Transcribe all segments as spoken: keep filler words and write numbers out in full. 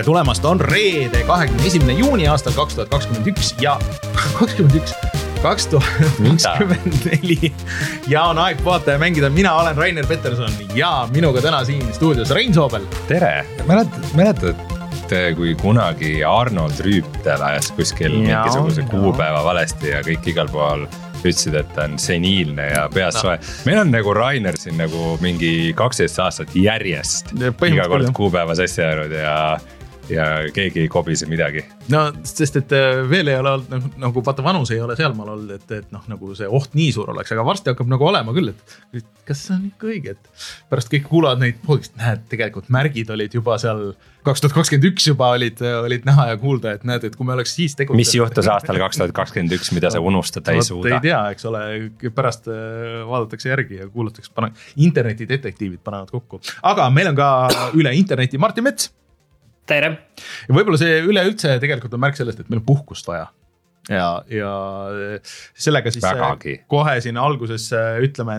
tere tulemast, on reede kahekümne esimene juuni aastal kaks tuhat kakskümmend üks ja kakskümmend üks kaks tuhat kakskümmend neli ja on aeg vaata ja mängida. Mina olen Rainer Peterson ja minuga täna siin stuudios Rein Soobel. Tere, mäletad, mäletad kui kunagi Arnold Rüütel ajas kuskil ja, mingisuguse kuupäeva valesti ja kõik igal pool ütlesid, et ta on seniilne ja peas soe. No. Meil on nagu Rainer siin nagu mingi kaksteist aastat järjest iga kord kuupäeva sassi ajanud ja, ja keegi ei kobise midagi. No, sest et veel ei ole olnud, nagu, nagu vaata vanus ei ole seal maal olnud, et, et noh, nagu see oht nii suur oleks, aga varsti hakkab nagu olema küll, et kas see on ikka õige, et pärast kõik kuulavad neid poolist, näed, tegelikult märgid olid juba seal kaks tuhat kakskümmend üks juba olid, olid näha ja kuulda, et näed, et kui me oleks siis tegutsenud. Mis juhtus aastal kaks tuhat kakskümmend üks, mida sa unustada ei suuda? Ei tea, eks ole, pärast vaadatakse järgi ja kuulatakse, pane, internetidetektiivid panevad kokku. Aga meil on ka üle interneti Martin Mets. Tere. Ja võib-olla see üleüldse tegelikult on märk sellest, et meil on puhkust vaja. Ja, ja sellega siis Vägagi. Kohe siin alguses ütleme,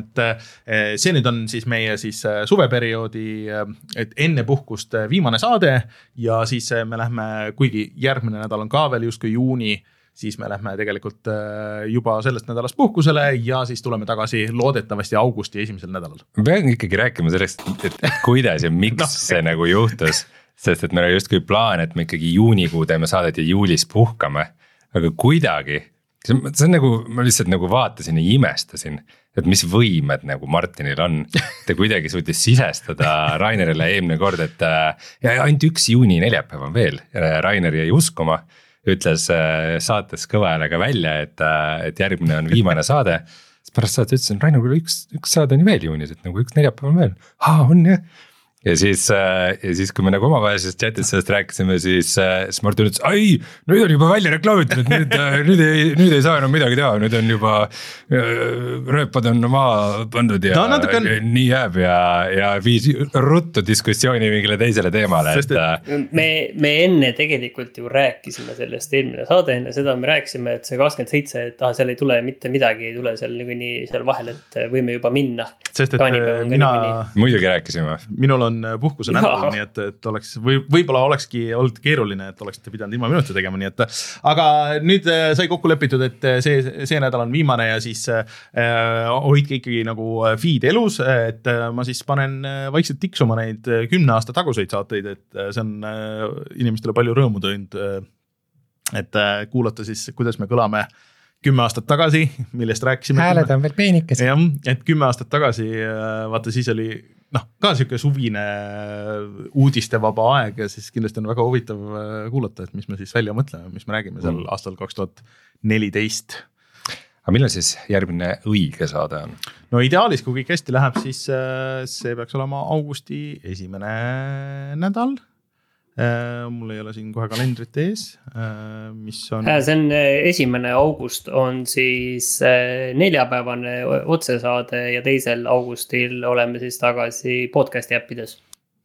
et see nüüd on siis meie siis suveperioodi, et enne puhkust viimane saade ja siis me lähme, kuigi järgmine nädal on ka veel justkui juuni, siis me lähme tegelikult juba sellest nädalast puhkusele ja siis tuleme tagasi loodetavasti augusti esimesel nädalal. Ma pean ikkagi rääkima sellest, et, et kuidas ja miks no. see nagu juhtus, sest et meil on justkui plaan, et me ikkagi juunikuu teeme saadet ja juulis puhkame. Aga kuidagi, see on nagu, ma lihtsalt nagu vaatasin ja imestasin, et mis võimed nagu Martinil on. Ta kuidagi suutis sisestada Rainerile eelmine kord, et ja ainult üks juuni neljapäev on veel. Rainer jäi uskuma, ütles saates kõva häälega välja, et, et järgmine on viimane saade. Pärast saadet ütlesin, Rainer, üks, üks saade on veel juunis, et nagu üks neljapäev on veel. Haa, on jah. Ja siis, ja siis, kui me nagu omavahelisest chatis sellest rääkisime, siis, siis Martin ütles, ai, nüüd on juba välja reklaamitud, et nüüd, nüüd, ei, nüüd ei saa enam midagi teha, nüüd on juba rööpad on maa pandud ja, no, on... ja nii jääb ja, ja viis ruttu diskussiooni mingile teisele teemale. Sest, et... me, me enne tegelikult ju rääkisime sellest eelmine saade, enne seda me rääkisime, et see kakskümmend seitse, et ah, seal ei tule mitte midagi, ei tule seal nagu nii seal vahel, et võime juba minna. Sest, et mina... Muidugi rääkisime. Minul on puhkuse nädal, nii et, et oleks, või, võib-olla olekski olnud keeruline, et oleksite pidanud ilma minuti tegema, nii et aga nüüd sai kokku lepitud, et see, see nädal on viimane ja siis äh, hoidke ikkagi nagu feed elus, et ma siis panen vaikselt tiksuma neid kümne aasta taguseid saateid, et see on äh, inimestele palju rõõmu tõinud, et äh, kuulata siis, kuidas me kõlame kümme aastat tagasi, millest rääkisime. Hääled on veel peenikes. Ja, et kümme aastat tagasi, vaata siis oli noh, ka siuke suvine uudistevaba aeg ja siis kindlasti on väga huvitav kuulata, et mis me siis välja mõtleme, mis me räägime seal aastal kaks tuhat neliteist. Aga millal siis järgmine õige saade on? No ideaalis, kui kõik hästi läheb, siis see peaks olema augusti esimene nädal. Mul ei ole siin kohe kalendrit ees, mis on... See on esimene august on siis neljapäevane otsesaade ja teisel augustil oleme siis tagasi podcasti äppides.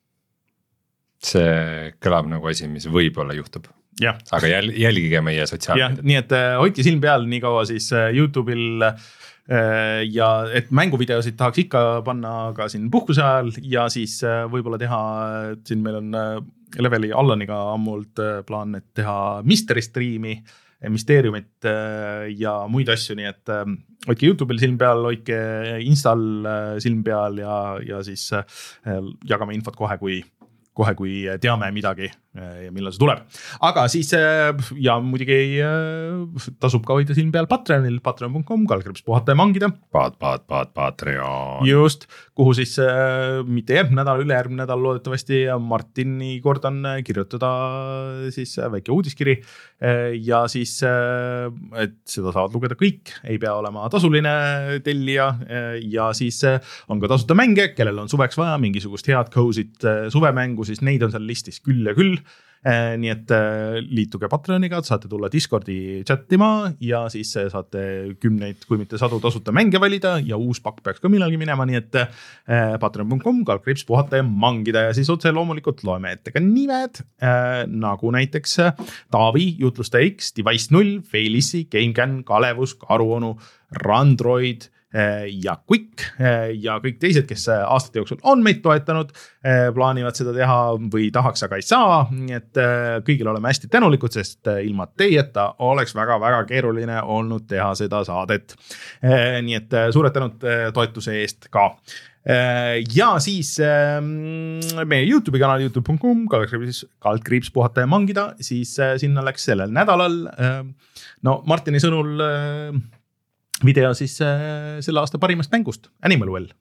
See kõlab nagu asi, mis võib-olla juhtub. Ja. Aga jäl- jälgige meie sotsiaalmeediat. Nii et hoidke silm peal nii kaua siis YouTube'il ja et mänguvideosid tahaks ikka panna ka siin puhkuse ajal ja siis võib-olla teha, siin meil on Leveli Allaniga ammult plaan, et teha mystery streami, mysteeriumit ja muid asju, nii et hoidke YouTube'il silm peal, hoidke Instal silm peal ja, ja siis jagame infot kohe, kui kohe, kui teame midagi ja millal see tuleb. Aga siis ja muidugi tasub ka hoida silm peal Patreonil, patreon punkt com, kalkriips puhata ja mangida. Paat, paat, paat, Patreon. Just, kuhu siis mitte järgmine nädal, ülejärgmine nädal loodetavasti Martini kord on kirjutada siis väike uudiskiri ja siis, et seda saavad lugeda kõik, ei pea olema tasuline tellija ja siis on ka tasuta mänge, kellel on suveks vaja mingisugust head cozy't suvemängu, siis neid on seal listis küll ja küll. Nii et liituge Patreoniga, saate tulla Discordi chattima ja siis saate kümneid, kui mitte sadu tasuta mänge valida ja uus pakk peaks ka millalgi minema, nii et patreon punkt com, kalkriips puhata ja mangida ja siis otse loomulikult loeme ette ka nimed, nagu näiteks Taavi, Jutlustaja X, Device null, Feilissi, GameCAN, Kalevus, Karuonu, Randroid, ja Quick ja kõik teised, kes aastate jooksul on meid toetanud, plaanivad seda teha või tahaks, aga ei saa. Nii et kõigil oleme hästi tänulikud, sest ilma teieta oleks väga-väga keeruline olnud teha seda saadet. Nii et suured tänud toetuse eest ka. Ja siis meie YouTube'i kanal youtube dot com kaldkriips, kaldkriips puhata ja mangida, siis sinna läks sellel nädalal. No Martini sõnul video siis selle aasta parimast mängust, Animal Well.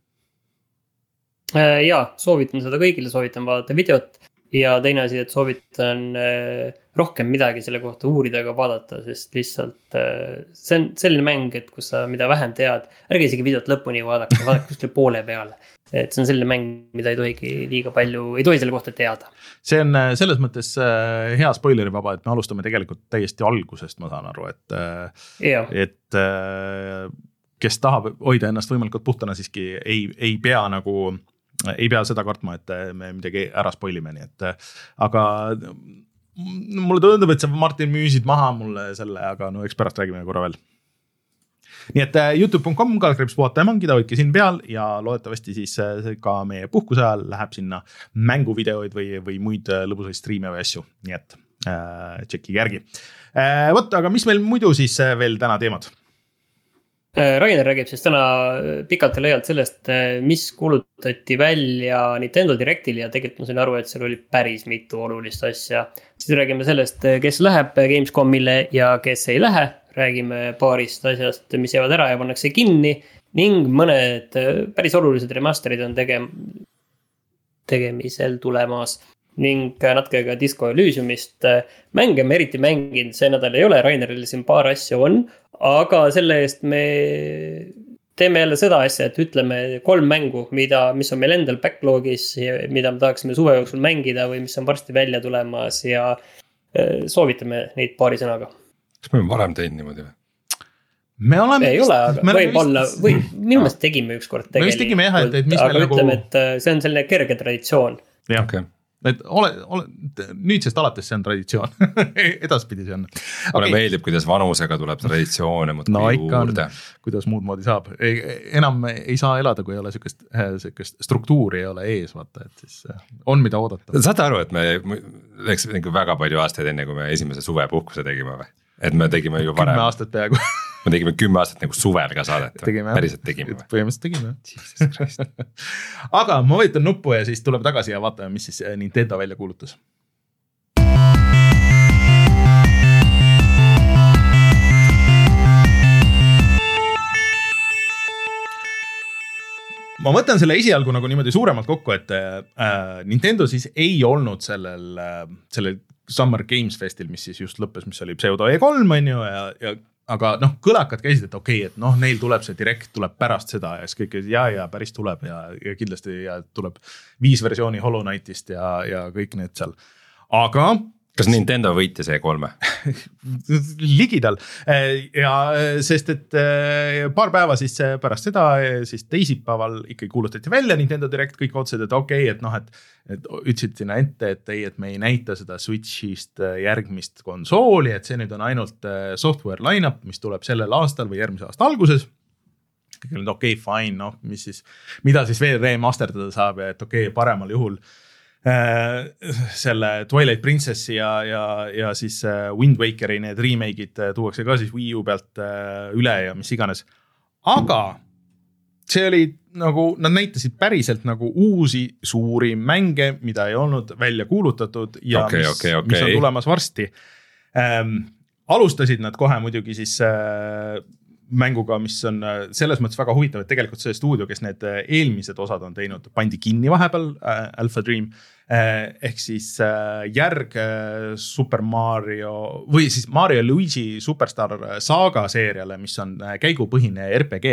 Ja, soovitan seda kõigile, soovitan vaadata videot ja teine asi, et soovitan rohkem midagi selle kohta uurida ega vaadata, sest lihtsalt see on selline mäng, et kus sa mida vähem tead, ärge isegi videot lõpuni vaadake, vaadake kuskil poole peale. Et see on selline mäng, mida ei tohigi liiga palju, ei tohi selle kohta teada. See on selles mõttes hea spoileri vaba, et me alustame tegelikult täiesti algusest, ma saan aru, et, et kes tahab hoida ennast võimalikult puhtana, siiski ei, ei pea nagu, ei pea seda kartma, et me midagi ära spoilime, nii et aga mulle tundub, et sa Martin müüsid maha mulle selle, aga no eks pärast räägime korra veel. Nii et youtube dot com kaldkriips puhata ja mangida, hoidke siin peal ja loodetavasti siis ka meie puhkuse ajal läheb sinna mänguvideoid või, või muid lõbusaid striime või asju. Nii et äh, tšekki järgi. Äh, võt, aga mis meil muidu siis veel täna teemad? Rainer räägib siis täna pikalt ja laialt sellest, mis kuulutati välja Nintendo Directil ja tegelikult ma sain aru, et seal oli päris mitu olulist asja. Siis räägime sellest, kes läheb Gamescomile ja kes ei lähe. Räägime paarist asjast, mis jäävad ära ja pannakse kinni ning mõned päris olulised remasterid on tegem- tegemisel tulemas ning natuke ka Disco Elysiumist. Mänge me eriti mänginud see nädal ei ole, Raineril siin paar asja on, aga selle eest me teeme jälle seda asja, et ütleme kolm mängu, mida, mis on meil endal backlogis, mida me tahaksime suve jooksul mängida või mis on varsti välja tulemas ja soovitame neid paari sõnaga. Kas me oleme varem teinud niimoodi või? Me oleme... Ei ole, aga võib olla, või minu meelest tegime ükskord tegelikult. Me vist tegime jah, et, et mis aga meil ütleme, nagu... et see on selline kerge traditsioon. Jah, okay. Et ole, ole, nüüdsest alates see on traditsioon. Edaspidi see on. Okay. Mulle meeldib, kuidas vanusega tuleb traditsioone muudki no, juurde. Kuidas muud moodi saab. Enam ei saa elada, kui ei ole sükest, sükest struktuuri ei ole ees, vaata, et siis on mida oodata. Saate aru, et me läks väga palju aastaid enne, kui me esimese suvepuhkuse tegime või? Et me tegime ju varem. Kümme aastat peaaegu. Me tegime kümme aastat nagu suvel ka saadet. Tegime, päriselt tegime. Põhimõtteliselt tegime. Aga ma võitan nuppu ja siis tuleme tagasi ja vaatame, mis siis Nintendo välja kuulutas. Ma võtan selle esialgu nagu niimoodi suuremalt kokku, et äh, Nintendo siis ei olnud sellel, äh, sellel Summer Games Festil, mis siis just lõppes, mis oli Pseudo E kolm on ju ja, ja aga noh, kõlakad käisid, et okei, okay, et noh, neil tuleb see direkt, tuleb pärast seda ja siis kõik, ja, ja päris tuleb ja, ja kindlasti ja tuleb viis versiooni Hollow Knightist ja, ja kõik need seal. Aga... Kas Nintendo võitis E kolme? Ligidal. Ja sest, et paar päeva siis pärast seda, siis teisipäeval ikkagi kuulutati välja Nintendo Direct, kõik otsused, et okei, okay, et noh, et, et ütlesid sinna ette, et ei, et me ei näita seda Switchist järgmist konsooli, et see nüüd on ainult software line-up, mis tuleb sellel aastal või järgmise aasta alguses. Kõik oli okei, okay, fine, noh, mis siis, mida siis veel remasterdada saab ja et okei, okay, paremal juhul selle Twilight Princessi ja, ja, ja siis Wind Wakeri need remake'id tuuakse ka siis Wii U pealt üle ja mis iganes. Aga see oli nagu, nad näitasid päriselt nagu uusi suuri mänge, mida ei olnud välja kuulutatud ja okay, mis, okay, okay. mis on tulemas varsti. Ähm, alustasid nad kohe muidugi siis äh, mänguga, mis on selles mõttes väga huvitav, et tegelikult see stuudio, kes need eelmised osad on teinud, pandi kinni vahepeal äh, Alpha Dream, äh, ehk siis äh, järg äh, Super Mario või siis Mario Luigi Superstar Saga seeriale, mis on äh, käigupõhine R P G.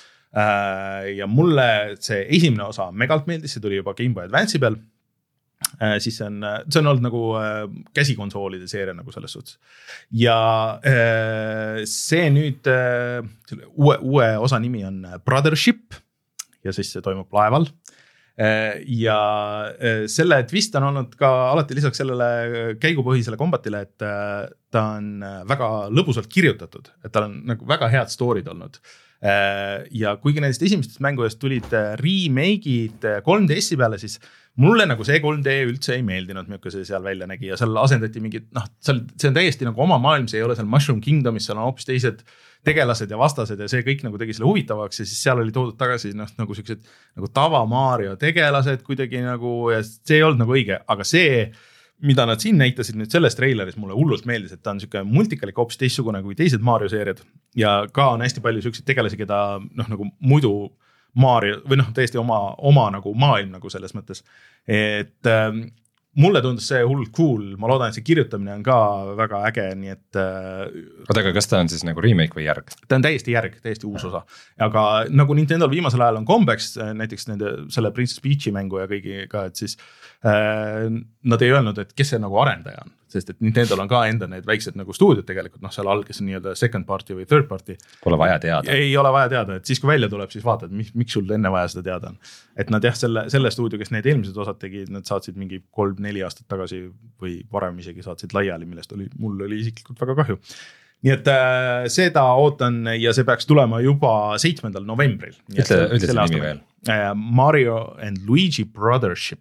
Äh, ja mulle see esimene osa megalt meeldis, see tuli juba Game Boy Advance'i peal. Äh, siis on, see on olnud nagu äh, käsikonsoolide seeria nagu selles suhtes. Ja äh, see nüüd, äh, uue, uue osa nimi on Brothership ja siis see toimub laeval. Äh, ja äh, selle twist on olnud ka alati lisaks sellele käigupõhisele kombatile, et äh, ta on väga lõbusalt kirjutatud, et tal on nagu väga head story'd olnud. ja kuigi nendest esimestest mängudest tulid remake'id kolm D S-i peale, siis mulle nagu see kolm D üldse ei meeldinud, milline see seal välja nägi ja seal asendati mingid, noh, seal, see on täiesti nagu oma maailm, see ei ole seal Mushroom Kingdomis, seal on hoopis teised tegelased ja vastased ja see kõik nagu tegi selle huvitavaks ja siis seal oli toodud tagasi noh, nagu sellised nagu tava Mario tegelased kuidagi nagu ja see ei olnud nagu õige, aga see, mida nad siin näitasid nüüd selles treileris mulle hullult meeldis, et ta on niisugune multikalik hoopis teistsugune kui teised Mario seeriad ja ka on hästi palju selliseid tegelasi, keda noh, nagu muidu Mario või noh, täiesti oma, oma nagu maailm nagu selles mõttes, et ähm, mulle tundus see hullult cool, ma loodan, et see kirjutamine on ka väga äge, nii et oota, aga kas ta on siis nagu remake või järg? Ta on täiesti järg, täiesti uus osa, aga nagu Nintendo viimasel ajal on kombeks, näiteks nende selle Princess Peach'i mängu ja kõigi ka, et siis äh, nad ei öelnud, et kes see nagu arendaja on, sest et Nintendo'l on ka enda need väiksed nagu stuudiod tegelikult, noh seal all, kes on nii-öelda second party või third party. Pole vaja teada. Ei ole vaja teada, et siis kui välja tuleb, siis vaatad, miks, miks sul enne vaja seda teada on. Et nad jah, selle, selle stuudio, kes need eelmised osad tegid, nad saatsid mingi kolm-neli aastat tagasi või varem isegi saatsid laiali, millest oli, mul oli isiklikult väga kahju. Nii et äh, seda ootan ja see peaks tulema juba seitsmendal novembril. Ütle, ütle see nimi veel. Äh, Mario and Luigi Brothership.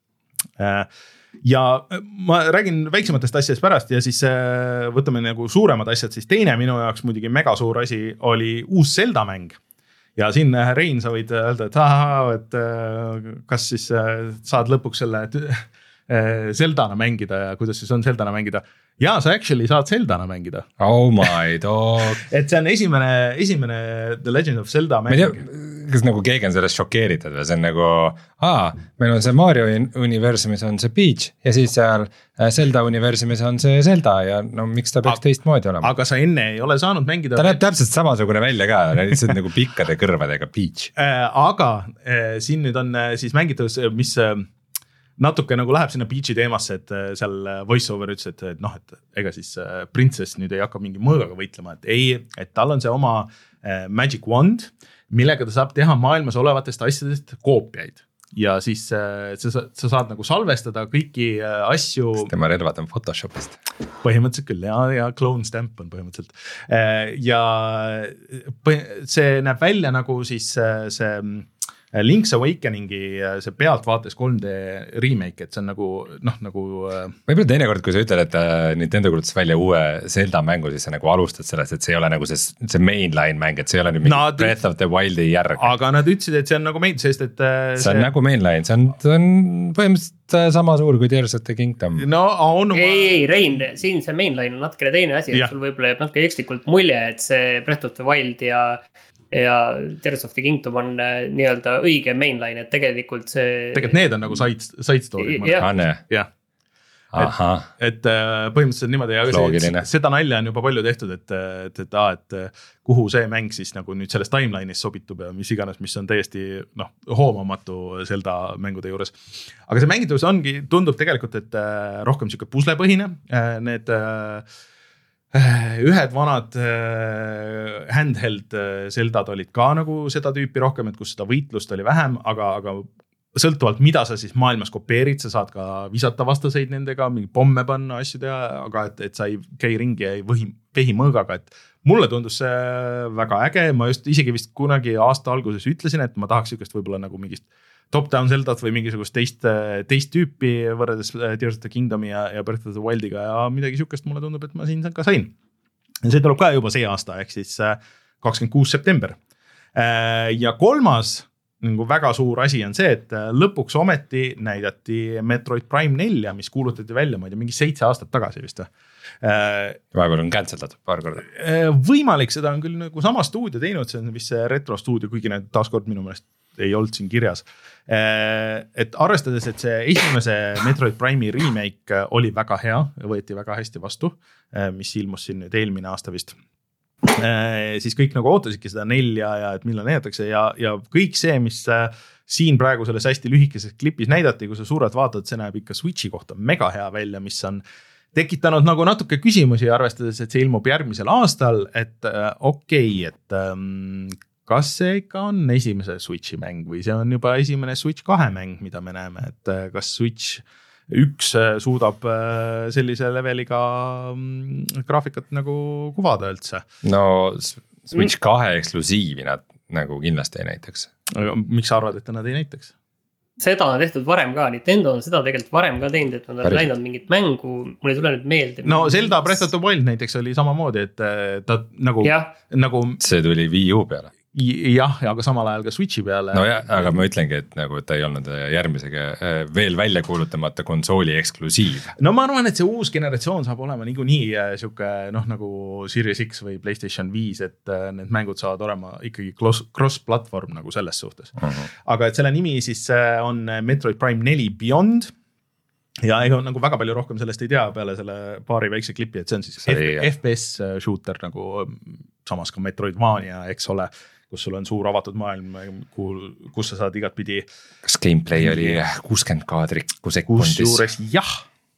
Äh, ja ma räägin väiksematest asjadest pärast ja siis äh, võtame nagu suuremad asjad, siis teine minu jaoks muidugi mega suur asi oli uus Zelda mäng. Ja siin Rein, sa võid öelda, et, aha, et äh, kas siis äh, saad lõpuks selle äh, Zeldana mängida ja kuidas siis on Zeldana mängida. Ja sa actually saad Zeldana mängida. Oh my dog. Et see on esimene, esimene The Legend of Zelda mäng. Ma ei tea, kas nagu keegi on sellest šokeeritud või see on nagu, aa, meil on see Mario universumis on see Peach ja siis seal Zelda universumis on see Zelda ja no miks ta peaks teist moodi olema? Aga sa enne ei ole saanud mängida. Ta näeb täpselt samasugune välja ka, lihtsalt nagu pikkade kõrvadega Peach. Aga siin nüüd on siis mängitus, mis natuke nagu läheb sinna Peachi teemasse, et seal voiceover ütles, et, et noh, et ega siis princess nüüd ei hakka mingi mõõgaga võitlema, et ei, et tal on see oma magic wand, millega ta saab teha maailmas olevatest asjadest koopiaid. Ja siis sa, sa saad nagu salvestada kõiki asju. Tema relvad on Photoshopist. Põhimõtteliselt küll, ja, ja clone stamp on põhimõtteliselt. Ja see näeb välja nagu siis see Link's Awakeningi see pealtvaates kolm D remake, et see on nagu, noh, nagu võib-olla teinekord, kui sa ütled, et Nintendo kuulutas välja uue Zelda mängu, siis sa nagu alustad sellest, et see ei ole nagu see, see mainline mäng, et see ei ole nüüd mingi nad, Breath of the Wildi järg. Aga nad ütlesid, et see on nagu main, sest et see, see on nagu mainline, see on, see on põhimõtteliselt sama suur kui Tears of the Kingdom. No, on, ei, ei, Rein, siin see mainline on natuke teine asi, et sul võib-olla jääb natuke ekslikult mulje, et see Breath of the Wild ja ja Tears of the Kingdom on nii-öelda õige mainline, et tegelikult see tegelikult need on nagu side, side story jah. jah. Et, et põhimõtteliselt niimoodi ja seda nalja on juba palju tehtud, et, et, et, et, et kuhu see mäng siis nagu nüüd selles timeline'is sobitub ja mis iganes, mis on täiesti noh, hoomamatu Zelda mängude juures. Aga see mängitavus ongi, tundub tegelikult, et rohkem siuke puslepõhine, need ühed vanad handheld Zeldad olid ka nagu seda tüüpi rohkem, et kus seda võitlust oli vähem, aga, aga sõltuvalt mida sa siis maailmas kopeerid, sa saad ka visata vastaseid nendega, mingi pomme panna, asju teha, aga et, et sa ei käi ringi ja ei võhi, vehi mõõgaga, et mulle tundus see väga äge, ma just isegi vist kunagi aasta alguses ütlesin, et ma tahaks sükest võib-olla nagu mingist top-down Zeldat või mingisugust teist, teist tüüpi võrreldes Tears of the Kingdomi ja, ja Breath of the Wildiga ja midagi sükest mulle tundub, et ma siin ka sain. Ja see tuleb ka juba see aasta, ehk siis kakskümmend kuus september. Ja kolmas nagu väga suur asi on see, et lõpuks ometi näidati Metroid Prime nelja, mis kuulutati välja, ma ei tea, mingi seitse aastat tagasi vist. Vahepeal on canceldatud paar korda. Võimalik, seda on küll nagu sama stuudio teinud, see on vist see retro stuudio, kuigi need taaskord minu meelest ei olnud siin kirjas. Et arvestades, et see esimese Metroid Prime'i remake oli väga hea, võeti väga hästi vastu, mis ilmus siin nüüd eelmine aasta vist. Siis kõik nagu ootasidki seda nelja ja et millal näidatakse ja, ja kõik see, mis siin praegu selles hästi lühikeses klipis näidati, kui sa suurelt vaatad, see näeb ikka Switchi kohta mega hea välja, mis on tekitanud nagu natuke küsimusi, arvestades, et see ilmub järgmisel aastal, et okei, okay, et um, kas see ikka on esimese Switchi mäng või see on juba esimene Switch kahe mäng, mida me näeme, et kas Switch üks suudab sellise leveliga graafikat nagu kuvada üldse? No Switch kahe eksklusiivi nad nagu kindlasti ei näitaks. Aga miks sa arvad, et nad ei näitaks? Seda on tehtud varem ka, Nintendo on seda tegelikult varem ka teinud, et nad on Päris. läinud mingit mängu, mul ei tule nüüd meelde. No Zelda Breath of the Wild näiteks oli samamoodi, et ta nagu, nagu see tuli Wii U peale. Jah, aga samal ajal ka Switchi peale. No jah, aga ma ütlengi, et nagu ta ei olnud järgmisega veel välja kuulutamata konsooli eksklusiiv. No ma arvan, et see uus generatsioon saab olema niikuinii siuke noh nagu Series X või PlayStation viis, et need mängud saavad olema ikkagi cross-platvorm nagu selles suhtes. Uh-huh. Aga et selle nimi siis on Metroid Prime neli Beyond ja ega nagu väga palju rohkem sellest ei tea peale selle paari väikse klipi, et see on siis see F P S shooter nagu samas ka Metroidvania, eks ole, kus sul on suur avatud maailm, kus sa saad igat pidi. Kas gameplay oli kuuskümmend kaadrit kui sekundis? Kusjuures jah.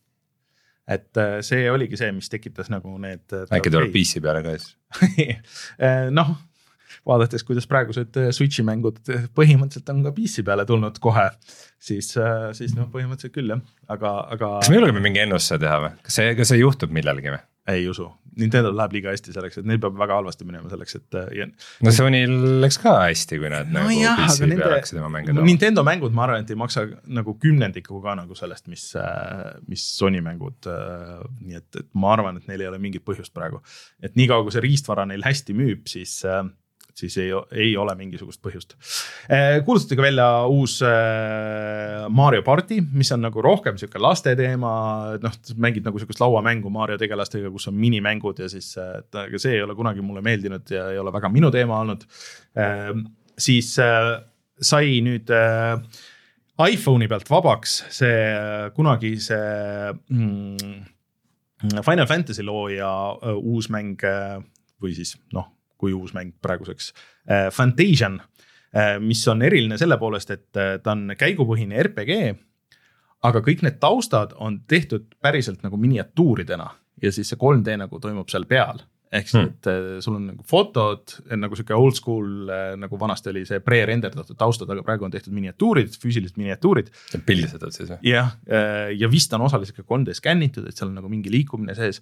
Et see oligi see, mis tekitas nagu need... Äkki tuleb P C peale ka siis? noh, vaadates, kuidas praegused Switchi mängud põhimõtteliselt on ka P C peale tulnud kohe, siis, siis noh, põhimõtteliselt küll jah. Aga, aga... Kas me julgeme mingi ennustuse teha või? Kas see, kas see juhtub millalgi või? Ei usu. Nintendo läheb liiga hästi selleks, et neil peab väga halvasti minema selleks, et... Ja... No Sonyl läks ka hästi, kui nad no nagu jah, P C peale hakkasid oma mängu tooma. Nintendo mängud, ma arvan, et ei maksa nagu kümnendiku ka nagu sellest, mis, mis Sony mängud. Nii et, et ma arvan, et neil ei ole mingit põhjust praegu. Et nii kaua, kui see riistvara neil hästi müüb, siis... siis ei, ei ole mingisugust põhjust. Kuulutati ka välja uus Mario Party, mis on nagu rohkem siuke laste teema, noh, mängid nagu siukest lauamängu Mario tegelastega, kus on minimängud ja siis aga see ei ole kunagi mulle meeldinud ja ei ole väga minu teema olnud. Siis sai nüüd iPhone'i pealt vabaks see kunagi see Final Fantasy looja uus mäng või siis noh, kui uus mäng praeguseks, Fantasian, mis on eriline selle poolest, et ta on käigupõhine R P G, aga kõik need taustad on tehtud päriselt nagu miniatuuridena ja siis see kolm D nagu toimub seal peal. Ehk siis, et sul on nagu fotod, nagu siuke old school, nagu vanasti oli see pre-renderdatud taustad, aga praegu on tehtud miniatuurid, füüsilised miniatuurid. Ja pildistatud siis või? Jah, ja vist on osaliselt ka kolm D skännitud, et seal on nagu mingi liikumine sees.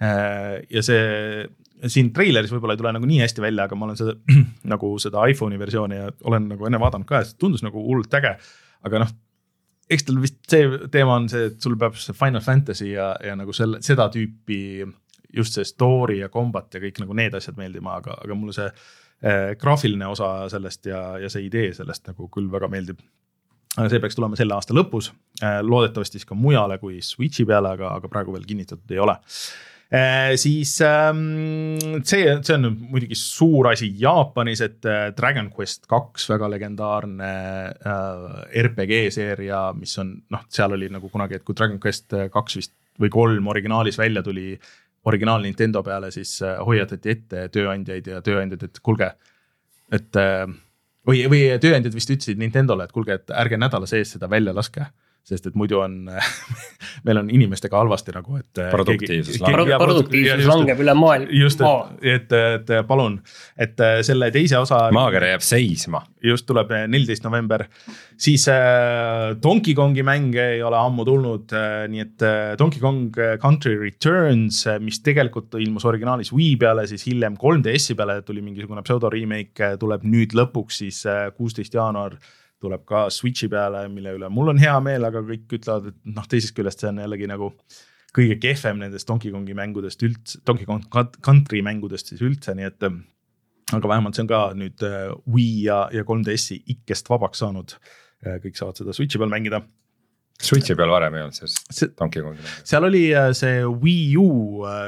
Ja see siin treileris võib-olla ei tule nagu nii hästi välja, aga ma olen seda, nagu seda iPhone'i versiooni ja olen nagu enne vaadanud ka, et tundus nagu hullult äge, aga noh, eks tal vist see teema on see, et sul peab see Final Fantasy ja, ja nagu selle, seda tüüpi just see story ja combat ja kõik nagu need asjad meeldima, aga, aga mulle see äh, graafiline osa sellest ja, ja see idee sellest nagu küll väga meeldib. See peaks tulema selle aasta lõpus, äh, loodetavasti siis ka mujale kui Switchi peale, aga, aga praegu veel kinnitatud ei ole. Eh, siis ähm, see, see on muidugi suur asi Jaapanis, et äh, Dragon Quest kaks väga legendaarne äh, R P G-seeria, mis on, noh, seal oli nagu kunagi, et kui Dragon Quest kaks vist või kolm originaalis välja tuli originaal Nintendo peale, siis äh, hoiatati ette tööandjaid ja tööandjad, et kulge, et äh, või, või tööandjad vist ütlesid Nintendole, et kulge, et ärge nädala sees seda välja laske. Sest et muidu on, meil on inimestega halvasti nagu, et produktiivsus langeb, produktiivsus langeb üle maailm. Just, et, et, et palun, et selle teise osa... Maagere jääb seisma. Just tuleb neliteist november. Siis äh, Donkey Kongi mänge ei ole ammu tulnud, äh, nii et äh, Donkey Kong Country Returns, mis tegelikult ilmus originaalis Wii peale, siis hiljem kolm D S-i peale tuli mingisugune pseudo remake, tuleb nüüd lõpuks siis äh, kuusteist jaanuar tuleb ka Switchi peale, mille üle mul on hea meel, aga kõik ütlevad, et noh, teisest küljest see on jällegi nagu kõige kehvem nendest Donkey Kongi mängudest üldse, Donkey Kong Country mängudest siis üldse, nii et aga vähemalt see on ka nüüd Wii ja, ja kolm D S-i ikkest vabaks saanud. Kõik saavad seda Switchi peal mängida. Switchi peal varem ei olnud siis see, Donkey Kongi. Seal oli see Wii U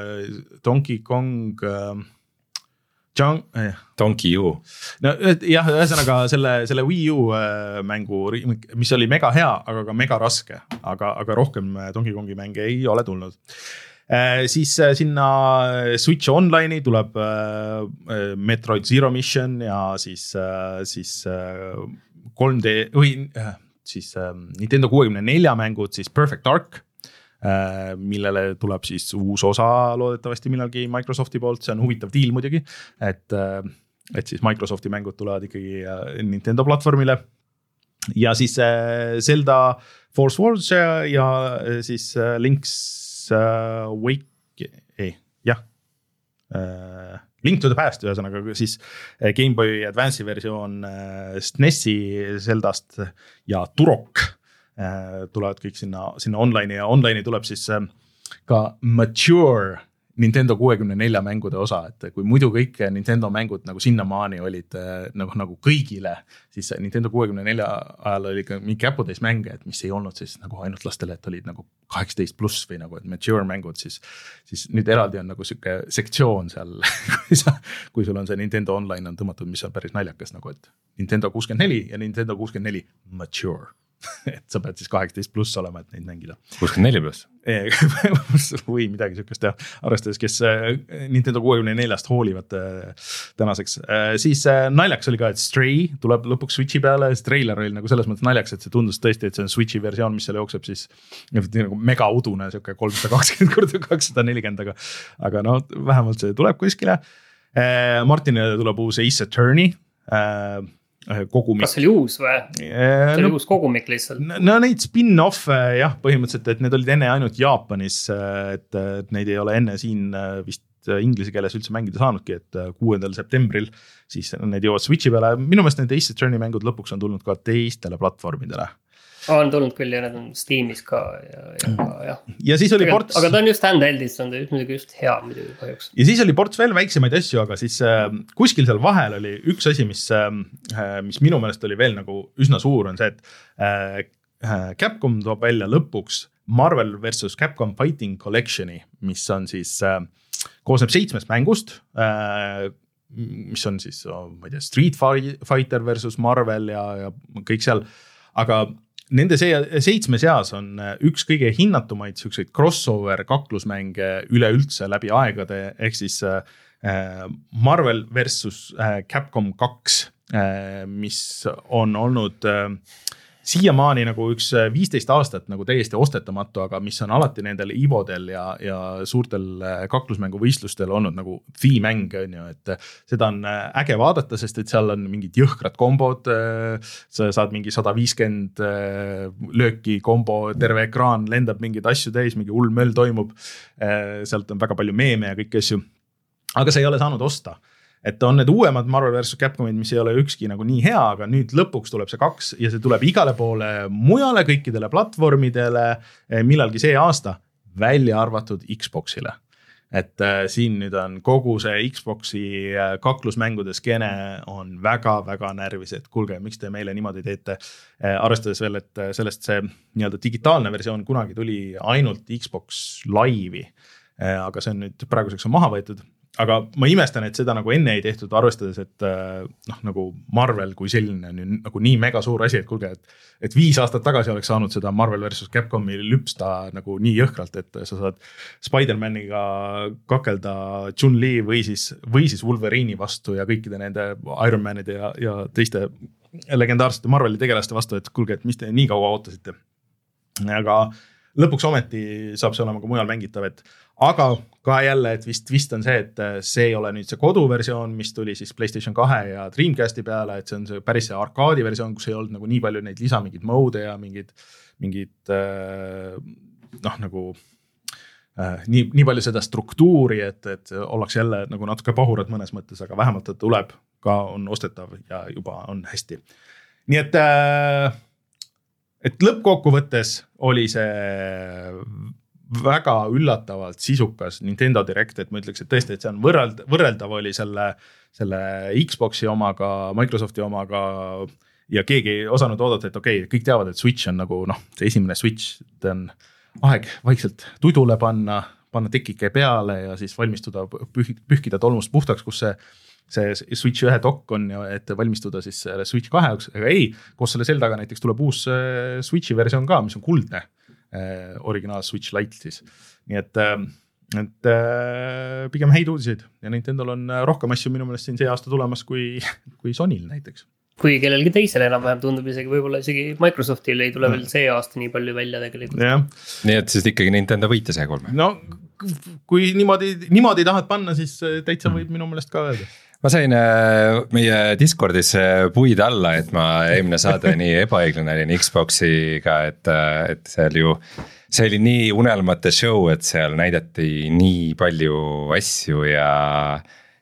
Donkey Kong John, eh. Donkey U. No jah, ühesõnaga selle, selle Wii U mängu, mis oli mega hea, aga ka mega raske, aga, aga rohkem Donkey Kongi mänge ei ole tulnud. Eh, siis sinna Switch Online'i tuleb eh, Metroid Zero Mission ja siis, eh, siis eh, kolm D või eh, siis eh, Nintendo kuuekümne nelja mängud, siis Perfect Dark, millele tuleb siis uus osa loodetavasti millalgi Microsofti poolt, see on huvitav deal muidugi, et, et siis Microsofti mängud tulevad ikkagi Nintendo platvormile ja siis Zelda Force Wars ja siis Link's Wake, ei, jah, Link to the Past ühesõnaga siis Game Boy Advance'i versioon S N E S-i Zeldast ja Turok tulevad kõik sinna, sinna online'i ja online'i tuleb siis ka mature Nintendo kuuekümne nelja mängude osa, et kui muidu kõik Nintendo mängud nagu sinnamaani olid nagu, nagu kõigile, siis Nintendo kuuekümne nelja ajal oli ka mingi käputäis mänge, et mis ei olnud siis nagu ainult lastele, et olid nagu kaheksateist pluss või nagu et mature mängud, siis, siis nüüd eraldi on nagu siuke sektsioon seal, kui, sa, kui sul on see Nintendo Online on tõmmatud, mis on päris naljakas nagu, et Nintendo kuuskümmend neli ja Nintendo kuuskümmend neli mature. Et sa pead siis kaheksateist pluss olema, et neid mängida. kuuskümmend neli pluss? Või midagi sükest teha, arvestades, kes Nintendo kuuekümne neljast hoolivad tänaseks. Siis naljaks oli ka, et Stray tuleb lõpuks Switchi peale, see trailer oli nagu selles mõttes naljaks, et see tundus tõesti, et see on Switchi versioon, mis seal jookseb siis nagu mega udune, siuke kolmsada kakskümmend korda kakssada nelikümmend, aga, aga no vähemalt see tuleb kuskile. Martinile tuleb uus Ace Attorney kogumik. Kas see oli uus või? See oli no, uus kogumik lihtsalt. No neid spin-off jah, põhimõtteliselt, et need olid enne ainult Jaapanis, et, et neid ei ole enne siin vist inglise keeles üldse mängida saanudki, et kuuendal septembril siis need jõuavad Switchi peale. Minu meelest need Ace Attorney mängud lõpuks on tulnud ka teistele platvormidele. On tulnud küll ja need on Steamis ka ja, ja, ja. ja siis oli aga, ports. Aga ta on just handheldis, on ta just, just hea muidugi kahjuks. Ja siis oli ports veel väiksemaid asju, aga siis äh, kuskil seal vahel oli üks asi, mis, äh, mis minu meelest oli veel nagu üsna suur, on see, et äh, Capcom toob välja lõpuks Marvel versus Capcom Fighting Collectioni, mis on siis äh, koosneb seitsmest mängust, äh, mis on siis, oh, ma ei tea, Street Fighter versus Marvel ja, ja kõik seal, aga nende seitsme seas on üks kõige hinnatumaid siukseid crossover kaklusmänge üleüldse läbi aegade, ehk siis Marvel versus Capcom kaks, mis on olnud siiamaani nagu üks viisteist aastat nagu täiesti ostetamatu, aga mis on alati nendel Evodel ja, ja suurtel kaklusmänguvõistlustel olnud nagu V-mäng, on ju, et seda on äge vaadata, sest et seal on mingid jõhkrad kombod, sa saad mingi sada viiskümmend lööki kombo, terve ekraan lendab mingid asju täis, mingi hull möll toimub, sealt on väga palju meeme ja kõik asju, aga sa ei ole saanud osta. Et on need uuemad Marvel versus Capcomid, mis ei ole ükski nagu nii hea, aga nüüd lõpuks tuleb see kaks ja see tuleb igale poole mujale, kõikidele platvormidele, millalgi see aasta, välja arvatud Xboxile. Et äh, siin nüüd on kogu see Xboxi äh, kaklusmängude skeene on väga-väga närvis, et kuulge, miks te meile niimoodi teete, äh, arvestades veel, et äh, sellest see nii-öelda digitaalne versioon kunagi tuli ainult Xbox Live'i, äh, aga see on nüüd praeguseks on maha võetud. Aga ma imestan, et seda nagu enne ei tehtud, arvestades, et noh, nagu Marvel kui selline on nagu nii mega suur asi, et kuulge, et, et viis aastat tagasi oleks saanud seda Marvel versus Capcomi lüpsta nagu nii jõhkralt, et sa saad Spider-Maniga kakelda Chun-Li või siis, või siis Wolverine'i vastu ja kõikide nende Iron Manide ja, ja teiste legendaarsete Marveli tegelaste vastu, et kuulge, et mis te nii kaua ootasite. Aga lõpuks ometi saab see olema ka mujal mängitav, et aga ka jälle, et vist, vist on see, et see ei ole nüüd see koduversioon, mis tuli siis PlayStation kahe ja Dreamcasti peale, et see on see päris see arkaadi versioon, kus ei olnud nagu nii palju neid lisa mingid mode ja mingid, mingid noh, nagu nii, nii palju seda struktuuri, et, et ollaks jälle nagu natuke pahurad mõnes mõttes, aga vähemalt ta tuleb ka, on ostetav ja juba on hästi. Nii et, et lõppkokkuvõttes oli see väga üllatavalt sisukas Nintendo Direct, et ma ütleks, et tõesti, et see on võrreld, võrreldav oli selle, selle Xboxi omaga, Microsofti omaga ja keegi ei osanud oodata, et okei, okay, kõik teavad, et Switch on nagu noh, see esimene Switch, et on aeg vaikselt tudule panna, panna tekike peale ja siis valmistuda, püh, pühkida tolmust puhtaks, kus see, see Switch ühe dokk on ja et valmistuda siis Switch kahe, aga ei, koos selle Zeldaga näiteks tuleb uus Switchi versioon ka, mis on kuldne. Äh, originaal Switch Lite siis. Nii et, äh, et äh, pigem häid uudiseid ja Nintendol on rohkem asju minu meelest siin see aasta tulemas kui, kui Sonyl näiteks. Kui kellelgi teisel enam-vähem tundub isegi, võib-olla isegi Microsoftil ei tule veel see aasta nii palju välja tegelikult. Ja. Nii et siis ikkagi Nintendo võita see kolme. No kui niimoodi, niimoodi tahad panna, siis täitsa võib minu meelest ka öelda. Ma sain meie Discordis puid alla, et ma eelmine saade nii ebaõiglane olin Xboxiga, et, et see oli ju, see oli nii unelmate show, et seal näidati nii palju asju ja,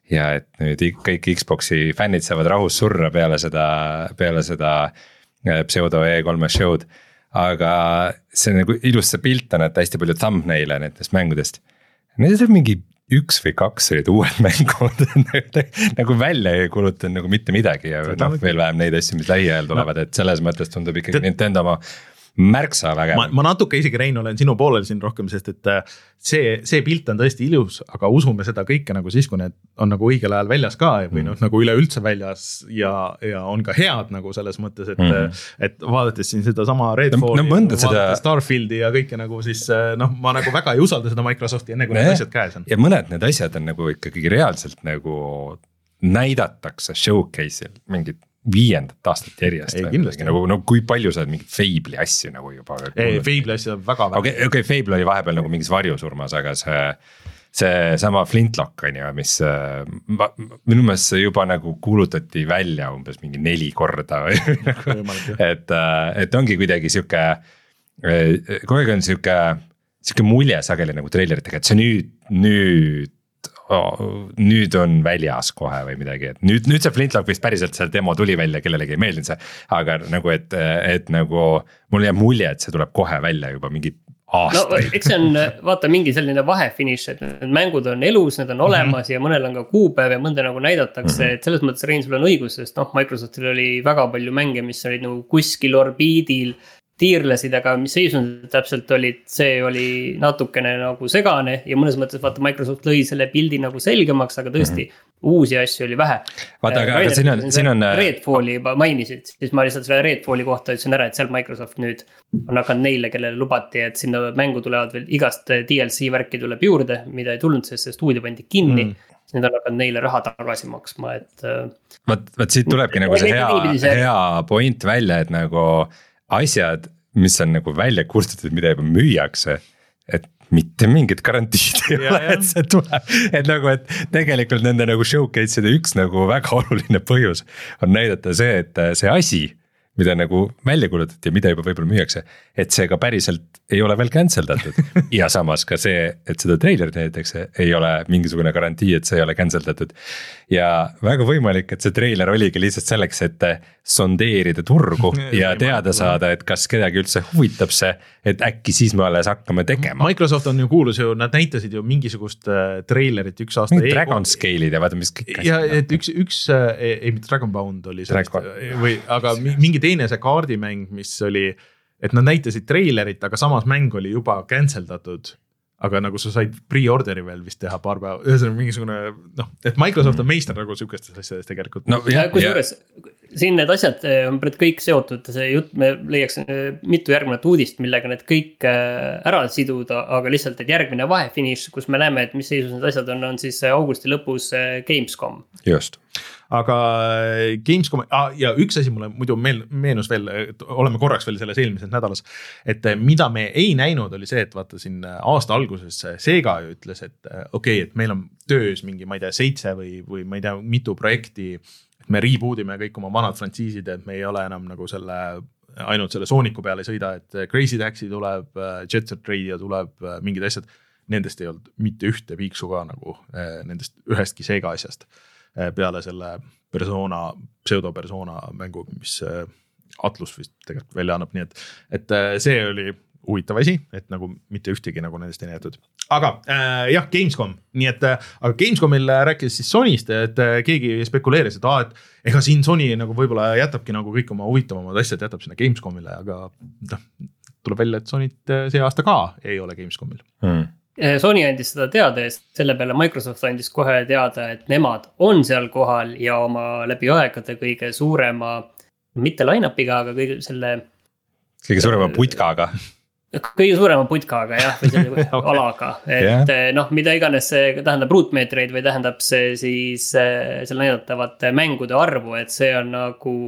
ja et nüüd kõik Xbox'i fännid saavad rahus surra peale seda, peale seda pseudo E kolm show'd. Aga see nagu ilus see pilt on, et hästi palju thumbnail'e nendest mängudest. Need on mingi üks või kaks olid uued mängud nagu välja ei kulutanud nagu mitte midagi ja noh, veel vähem neid asju, mis lähiajal tulevad, et selles mõttes tundub ikkagi Nintendo oma märksa vägev. Ma, ma natuke isegi Rein olen sinu poolel siin rohkem, sest et see, see pilt on tõesti ilus, aga usume seda kõike nagu siis, kui need on nagu õigel ajal väljas ka või mm. noh, nagu üleüldse väljas ja, ja on ka head nagu selles mõttes, et mm. et vaadates siin seda sama Redfalli, no, no seda... Starfieldi ja kõike nagu siis noh, ma nagu väga ei usalda seda Microsofti enne, kui need asjad käes on. Ja mõned need asjad on nagu ikkagi reaalselt nagu näidatakse showcase'il mingid viiendat aastat järjest. Nagu, no kui palju sa oled mingit Fable'i asju nagu juba. Ei, Fable'i asju on väga väga. Okei, okay, okay, Fable oli vahepeal nagu mingis varjusurmas, aga see, see sama Flintlock on ju, mis ma, minu meelest see juba nagu kuulutati välja umbes mingi neli korda või et, et ongi kuidagi siuke, kogu aeg on siuke, siuke mulje sageli nagu traileritega, et see nüüd, nüüd Oh, nüüd on väljas kohe või midagi, et nüüd, nüüd see Flintlock vist päriselt seal demo tuli välja, kellelegi ei meeldinud see, aga nagu, et, et nagu mul jääb mulje, et see tuleb kohe välja juba mingi aastaid. No, eks see on, vaata mingi selline vahefiniš, et need mängud on elus, need on olemas mm-hmm. ja mõnel on ka kuupäev ja mõnda nagu näidatakse, mm-hmm. et selles mõttes Rein, sul on õigus, sest noh, Microsoftil oli väga palju mänge, mis olid nagu kuskil orbiidil, tiirlesid, aga mis seisund täpselt olid, see oli natukene nagu segane ja mõnes mõttes vaata Microsoft lõi selle pildi nagu selgemaks, aga tõesti mm-hmm. uusi asju oli vähe. Vaata, aga, aga siin on, siin on Redfalli juba mainisid, siis ma lihtsalt selle Redfalli kohta ütlesin ära, et seal Microsoft nüüd on hakanud neile, kellele lubati, et sinna mängu tulevad veel igast D L C värki tuleb juurde, mida ei tulnud, sest see stuudio pandi kinni mm. Siis need on hakanud neile raha tagasi maksma, et Vaat, vaat siit tulebki nagu see hea, hea point välja, et nagu asjad, mis on nagu välja kurstatud, mida juba müüakse, et mitte mingit garantiid ei ole, et see tuleb, et nagu, et tegelikult nende nagu showcase'ide üks nagu väga oluline põhjus on näidata see, et see asi, mida nagu välja kulutati ja mida juba võib-olla müüakse, et see ka päriselt ei ole veel cancel datud ja samas ka see, et seda trailerit näidatakse, ei ole mingisugune garantii, et see ei ole cancel datud. Ja väga võimalik, et see trailer oligi lihtsalt selleks, et sondeerida turgu ja teada saada, et kas kedagi üldse huvitab see, et äkki siis me alles hakkame tegema. Microsoft on ju kuulus ju, nad näitasid ju mingisugust trailerit üks aasta. Mingi Dragon Scale'id ja vaata, mis kõik ja, et üks, üks ei, mitte Dragon Bound oli sellest, või, aga mingi teine see kaardimäng, mis oli, et nad näitasid trailerit, aga samas mäng oli juba cancel datud. Aga nagu sa said pre-orderi veel vist teha paar päeva, ühesõnaga mingisugune, noh, et Microsoft on meister nagu sükestes asjades tegelikult. No, ja, kui suures, siin need asjad on kõik seotud, see jutt, me leiaks mitu järgnevat uudist, millega need kõik ära siduda, aga lihtsalt, et järgmine vahefiniš, kus me näeme, et mis seisus need asjad on, on siis augusti lõpus Gamescom. Just. Aga Gamescom, ah, ja üks asi mulle muidu meel, meenus veel, oleme korraks veel selles eelmises nädalas, et mida me ei näinud oli see, et vaata siin aasta alguses Sega ju ütles, et okei, okay, et meil on töös mingi, ma ei tea, seitse või, või ma ei tea, mitu projekti, et me rebootime kõik oma vanad frantsiisid, et me ei ole enam nagu selle, ainult selle Sooniku peale ei sõida, et Crazy Taxi tuleb, Jet Set Radio tuleb, mingid asjad, nendest ei olnud mitte ühte piiksu ka nagu nendest ühestki Sega asjast. Peale selle persona, pseudo-persona mängu, mis Atlus vist tegelikult välja annab, nii et, et see oli huvitav asi, et nagu mitte ühtegi nagu nendest ei näitud. Aga äh, jah, Gamescom, nii et aga Gamescomil rääkis siis Sonyst, et keegi spekuleeris, et, ah, et ega siin Sony nagu võib-olla jätabki nagu kõik oma huvitavamad asjad, jätab sinna Gamescomile, aga no, tuleb välja, et Sonyt see aasta ka ei ole Gamescomil. Hmm. Sony andis seda teada ja selle peale Microsoft andis kohe teada, et nemad on seal kohal ja oma läbi aegade kõige suurema, mitte line-upiga, aga kõige selle kõige suurema putkaga. Kõige suurema putkaga, jah, või selle okay. alaga, et yeah. noh, mida iganes see tähendab ruutmeetreid või tähendab see siis seal näidatavate mängude arvu, et see on nagu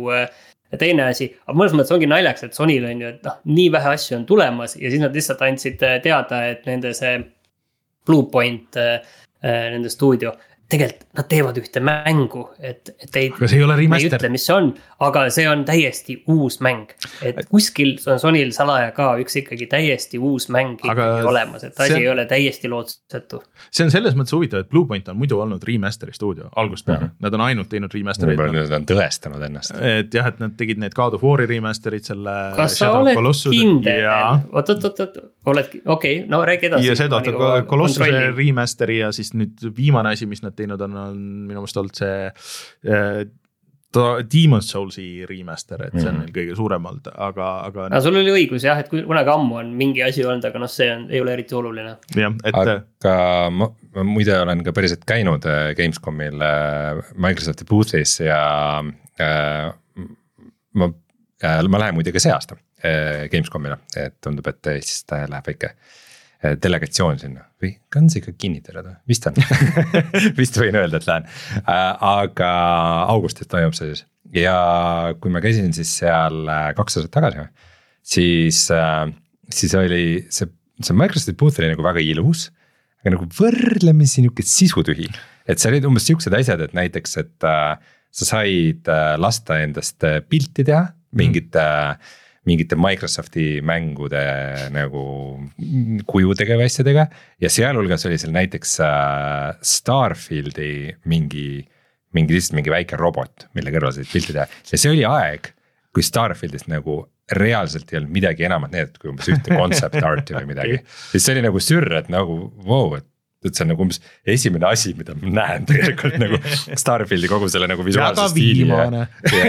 teine asi, aga mõnes mõttes ongi naljaks, et Sonyl on ju, et noh, nii vähe asju on tulemas ja siis nad lihtsalt andsid teada, et nende see Bluepoint, nende stuudio, tegelikult nad teevad ühte mängu, et, et ei, aga see ei ole remaster. Ei ütle, mis see on, aga see on täiesti uus mäng. Et kuskil on Sonyl salaja ka üks ikkagi täiesti uus mäng ikkagi olemas, et asi on, ei ole täiesti lootsetu. See on selles mõttes huvitav, et Bluepoint on muidu olnud remasteri stuudio algusest peale. Mm -hmm. Nad on ainult teinud remasterid. Nad on tõestanud ennast. Et jah, et nad tegid need God of War'i remasterid selle. Kas sa oled kindel? Oot, oot, oot, oot, oledki, okei, okay, no räägi edasi. Ja see toota Colossuse remasteri ja siis nüüd viimane asi, mis nad teinud on, on minu mõist olnud see äh, Demon's Soulsi remaster, et see on neil kõige suurem olnud, aga, aga no, sul oli õigus jah, et kunagi ammu on mingi asi olnud, aga noh, see on, ei ole eriti oluline jah, et... aga ma, ma muide olen ka päriselt käinud Gamescomil Microsofti booth'is ja äh, ma, äh, ma lähen muide ka see aasta äh, Gamescomile, et tundub, et Eestist läheb väike delegatsioon sinna või on see ikka kinnitatud, vist on vist võin öelda, et lähen, aga augustis toimub see siis ja kui ma käisin siis seal kaks aastat tagasi, siis, siis oli see, see Microsofti booth oli nagu väga ilus, aga nagu võrdlemisi niisugune sisutühi, et see olid umbes siuksed asjad, et näiteks, et sa said lasta endast pilti teha mingite mm. mingite Microsofti mängude nagu kujudega või asjadega ja sealhulgas oli seal näiteks äh, Starfieldi mingi, mingi lihtsalt mingi väike robot, mille kõrval said pilti teha ja see oli aeg, kui Starfieldist nagu reaalselt ei olnud midagi enamat need, kui umbes ühte concept arti või midagi. Siis see oli nagu sürr, et nagu wow, et et see on nagu umbes esimene asi, mida ma näen tegelikult nagu Starfieldi kogu selle nagu visuaalse stiili. Ja,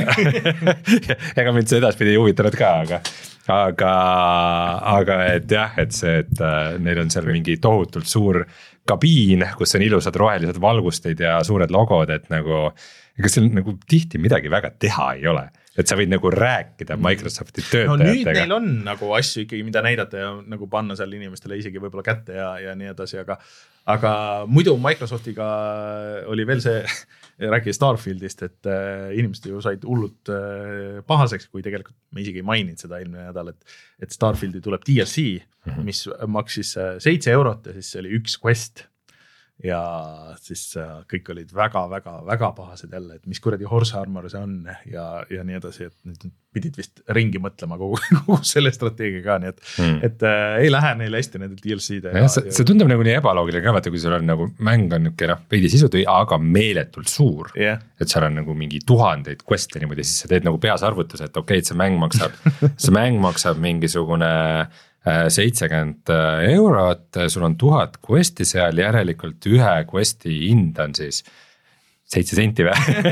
ja, ega mind see edaspidi ei huvitanud ka, aga, aga, aga et jah, et see, et äh, neil on seal mingi tohutult suur kabiin, kus on ilusad rohelised valgustid ja suured logod, et nagu, ega seal nagu tihti midagi väga teha ei ole. Et sa võid nagu rääkida Microsofti töötajatega. No nüüd neil on nagu asju ikkagi, mida näidata ja nagu panna seal inimestele isegi võibolla kätte ja, ja nii edasi, aga, aga muidu Microsoftiga oli veel see, rääkida Starfieldist, et äh, inimesed ju said hullult äh, pahaseks, kui tegelikult me isegi ei maininud seda eelmine nädal, et, et Starfieldi tuleb D L C, mm-hmm. mis maksis seitse eurot ja siis see oli üks quest. Ja siis äh, kõik olid väga, väga, väga pahased jälle, et mis kuradi horse armor see on ja, ja nii edasi, et nüüd pidid vist ringi mõtlema kogu, kogu selle strateegia ka, nii et, hmm. et äh, ei lähe neil hästi nende D L C-de. Ja, see, see tundub nagu nii ebaloogiline ka, vaata, kui sul on nagu mäng on niuke noh, veidi sisutühi, aga meeletult suur. Yeah. Et seal on nagu mingi tuhandeid quest'e niimoodi, siis sa teed nagu peas arvutuse, et okei, okay, see mäng maksab, see mäng maksab mingisugune seitsekümmend eurot, sul on tuhat quest'i seal, järelikult ühe quest'i hind on siis seitse senti või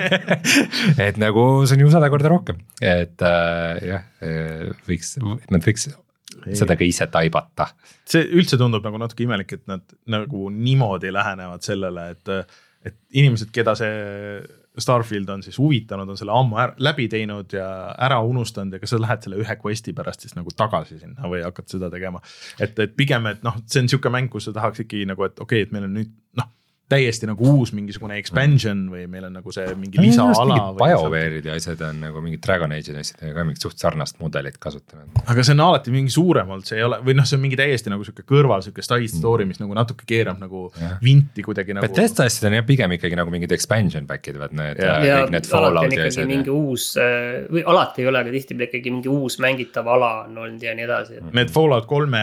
et nagu see on ju sada korda rohkem, et äh, jah, võiks, nad võiks seda ka ise taibata. See üldse tundub nagu natuke imelik, et nad nagu niimoodi lähenevad sellele, et, et inimesed, keda see Starfield on siis huvitanud, on selle ammu ära, läbi teinud ja ära unustanud ja kas sa lähed selle ühe questi pärast siis nagu tagasi sinna või hakkad seda tegema. Et, et pigem, et noh, see on siuke mäng, kus sa tahaks ikkagi nagu, et okei, okay, et meil on nüüd noh, täiesti nagu uus mingisugune expansion või meil on nagu see mingi lisaala. BioWare'id ja asjad on nagu mingid Dragon Age'id asjad ja ka mingid suht sarnast mudelit kasutanud. Aga see on alati mingi suurem olnud, see ei ole, või noh, see on mingi täiesti nagu siuke kõrval, siuke side story, mis nagu natuke keerab nagu ja. Vinti kuidagi nagu. Bethesda asjad on jah pigem ikkagi nagu mingid expansion pack'id, vaid need, ja, ja need Fallout ja asjad. Mingi uus, või alati ei ole, aga tihti ikkagi mingi uus mängitav ala on olnud ja nii edasi. Need Fallout kolme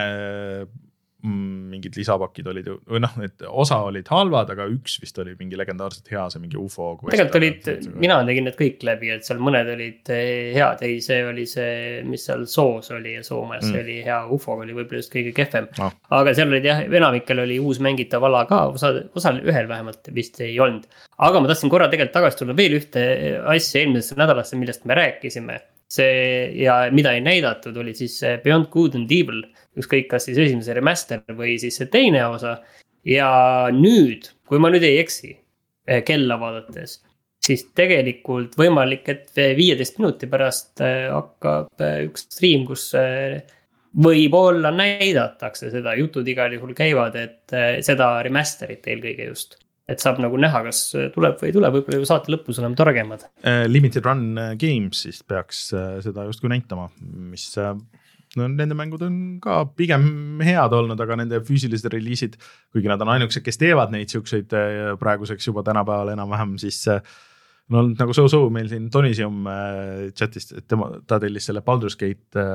mingid lisapakid olid ju, või noh, et osa olid halvad, aga üks vist oli mingi legendaarselt hea, see mingi U F O. Tegelikult olid, mina tegin need kõik läbi, et seal mõned olid head, ei see oli see, mis seal soos oli ja soomajas mm. oli hea, U F O oli võib-olla just kõige kehvem. Ah. Aga seal olid jah, enamikel oli uus mängitav ala ka, osa, osal ühel vähemalt vist ei olnud. Aga ma tahtsin korra tegelikult tagasi tulla veel ühte asja eelmisesse nädalasse, millest me rääkisime. See ja mida ei näidatud, oli siis Beyond Good and Evil, ükskõik kas siis esimese remaster või siis see teine osa. Ja nüüd, kui ma nüüd ei eksi kella vaadates, siis tegelikult võimalik, et viieteist minuti pärast hakkab üks stream, kus võib-olla näidatakse seda, jutud igal juhul käivad, et seda remasterit eelkõige just. Et saab nagu näha, kas tuleb või ei tule, võib-olla ju saate lõpus olema targemad. Limited Run Games siis peaks seda justkui näitama, mis no nende mängud on ka pigem head olnud, aga nende füüsilised reliisid, kuigi nad on ainukesed, kes teevad neid siukseid praeguseks juba tänapäeval enam-vähem, siis no nagu so-so meil siin Tonisium chatist, et tema, ta tellis selle Baldur's Gate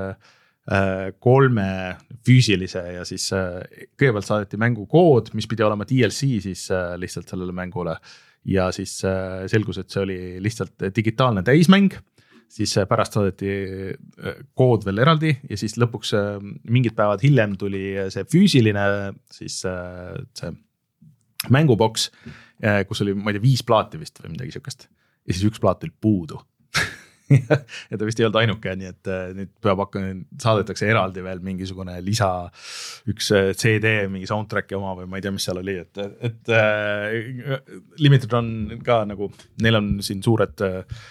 kolme füüsilise ja siis kõigepealt saadeti mängu kood, mis pidi olema D L C siis lihtsalt sellele mängule ja siis selgus, et see oli lihtsalt digitaalne täismäng, siis pärast saadeti kood veel eraldi ja siis lõpuks mingid päevad hiljem tuli see füüsiline siis see mänguboks, kus oli, ma ei tea, viis plaati vist või midagi siukest ja siis üks plaat oli puudu. ja ta vist ei olnud ainuke, nii et nüüd peab hakkama, saadetakse eraldi veel mingisugune lisa, üks C D, mingi soundtracki oma või ma ei tea, mis seal oli, et, et äh, Limited on ka nagu, neil on siin suured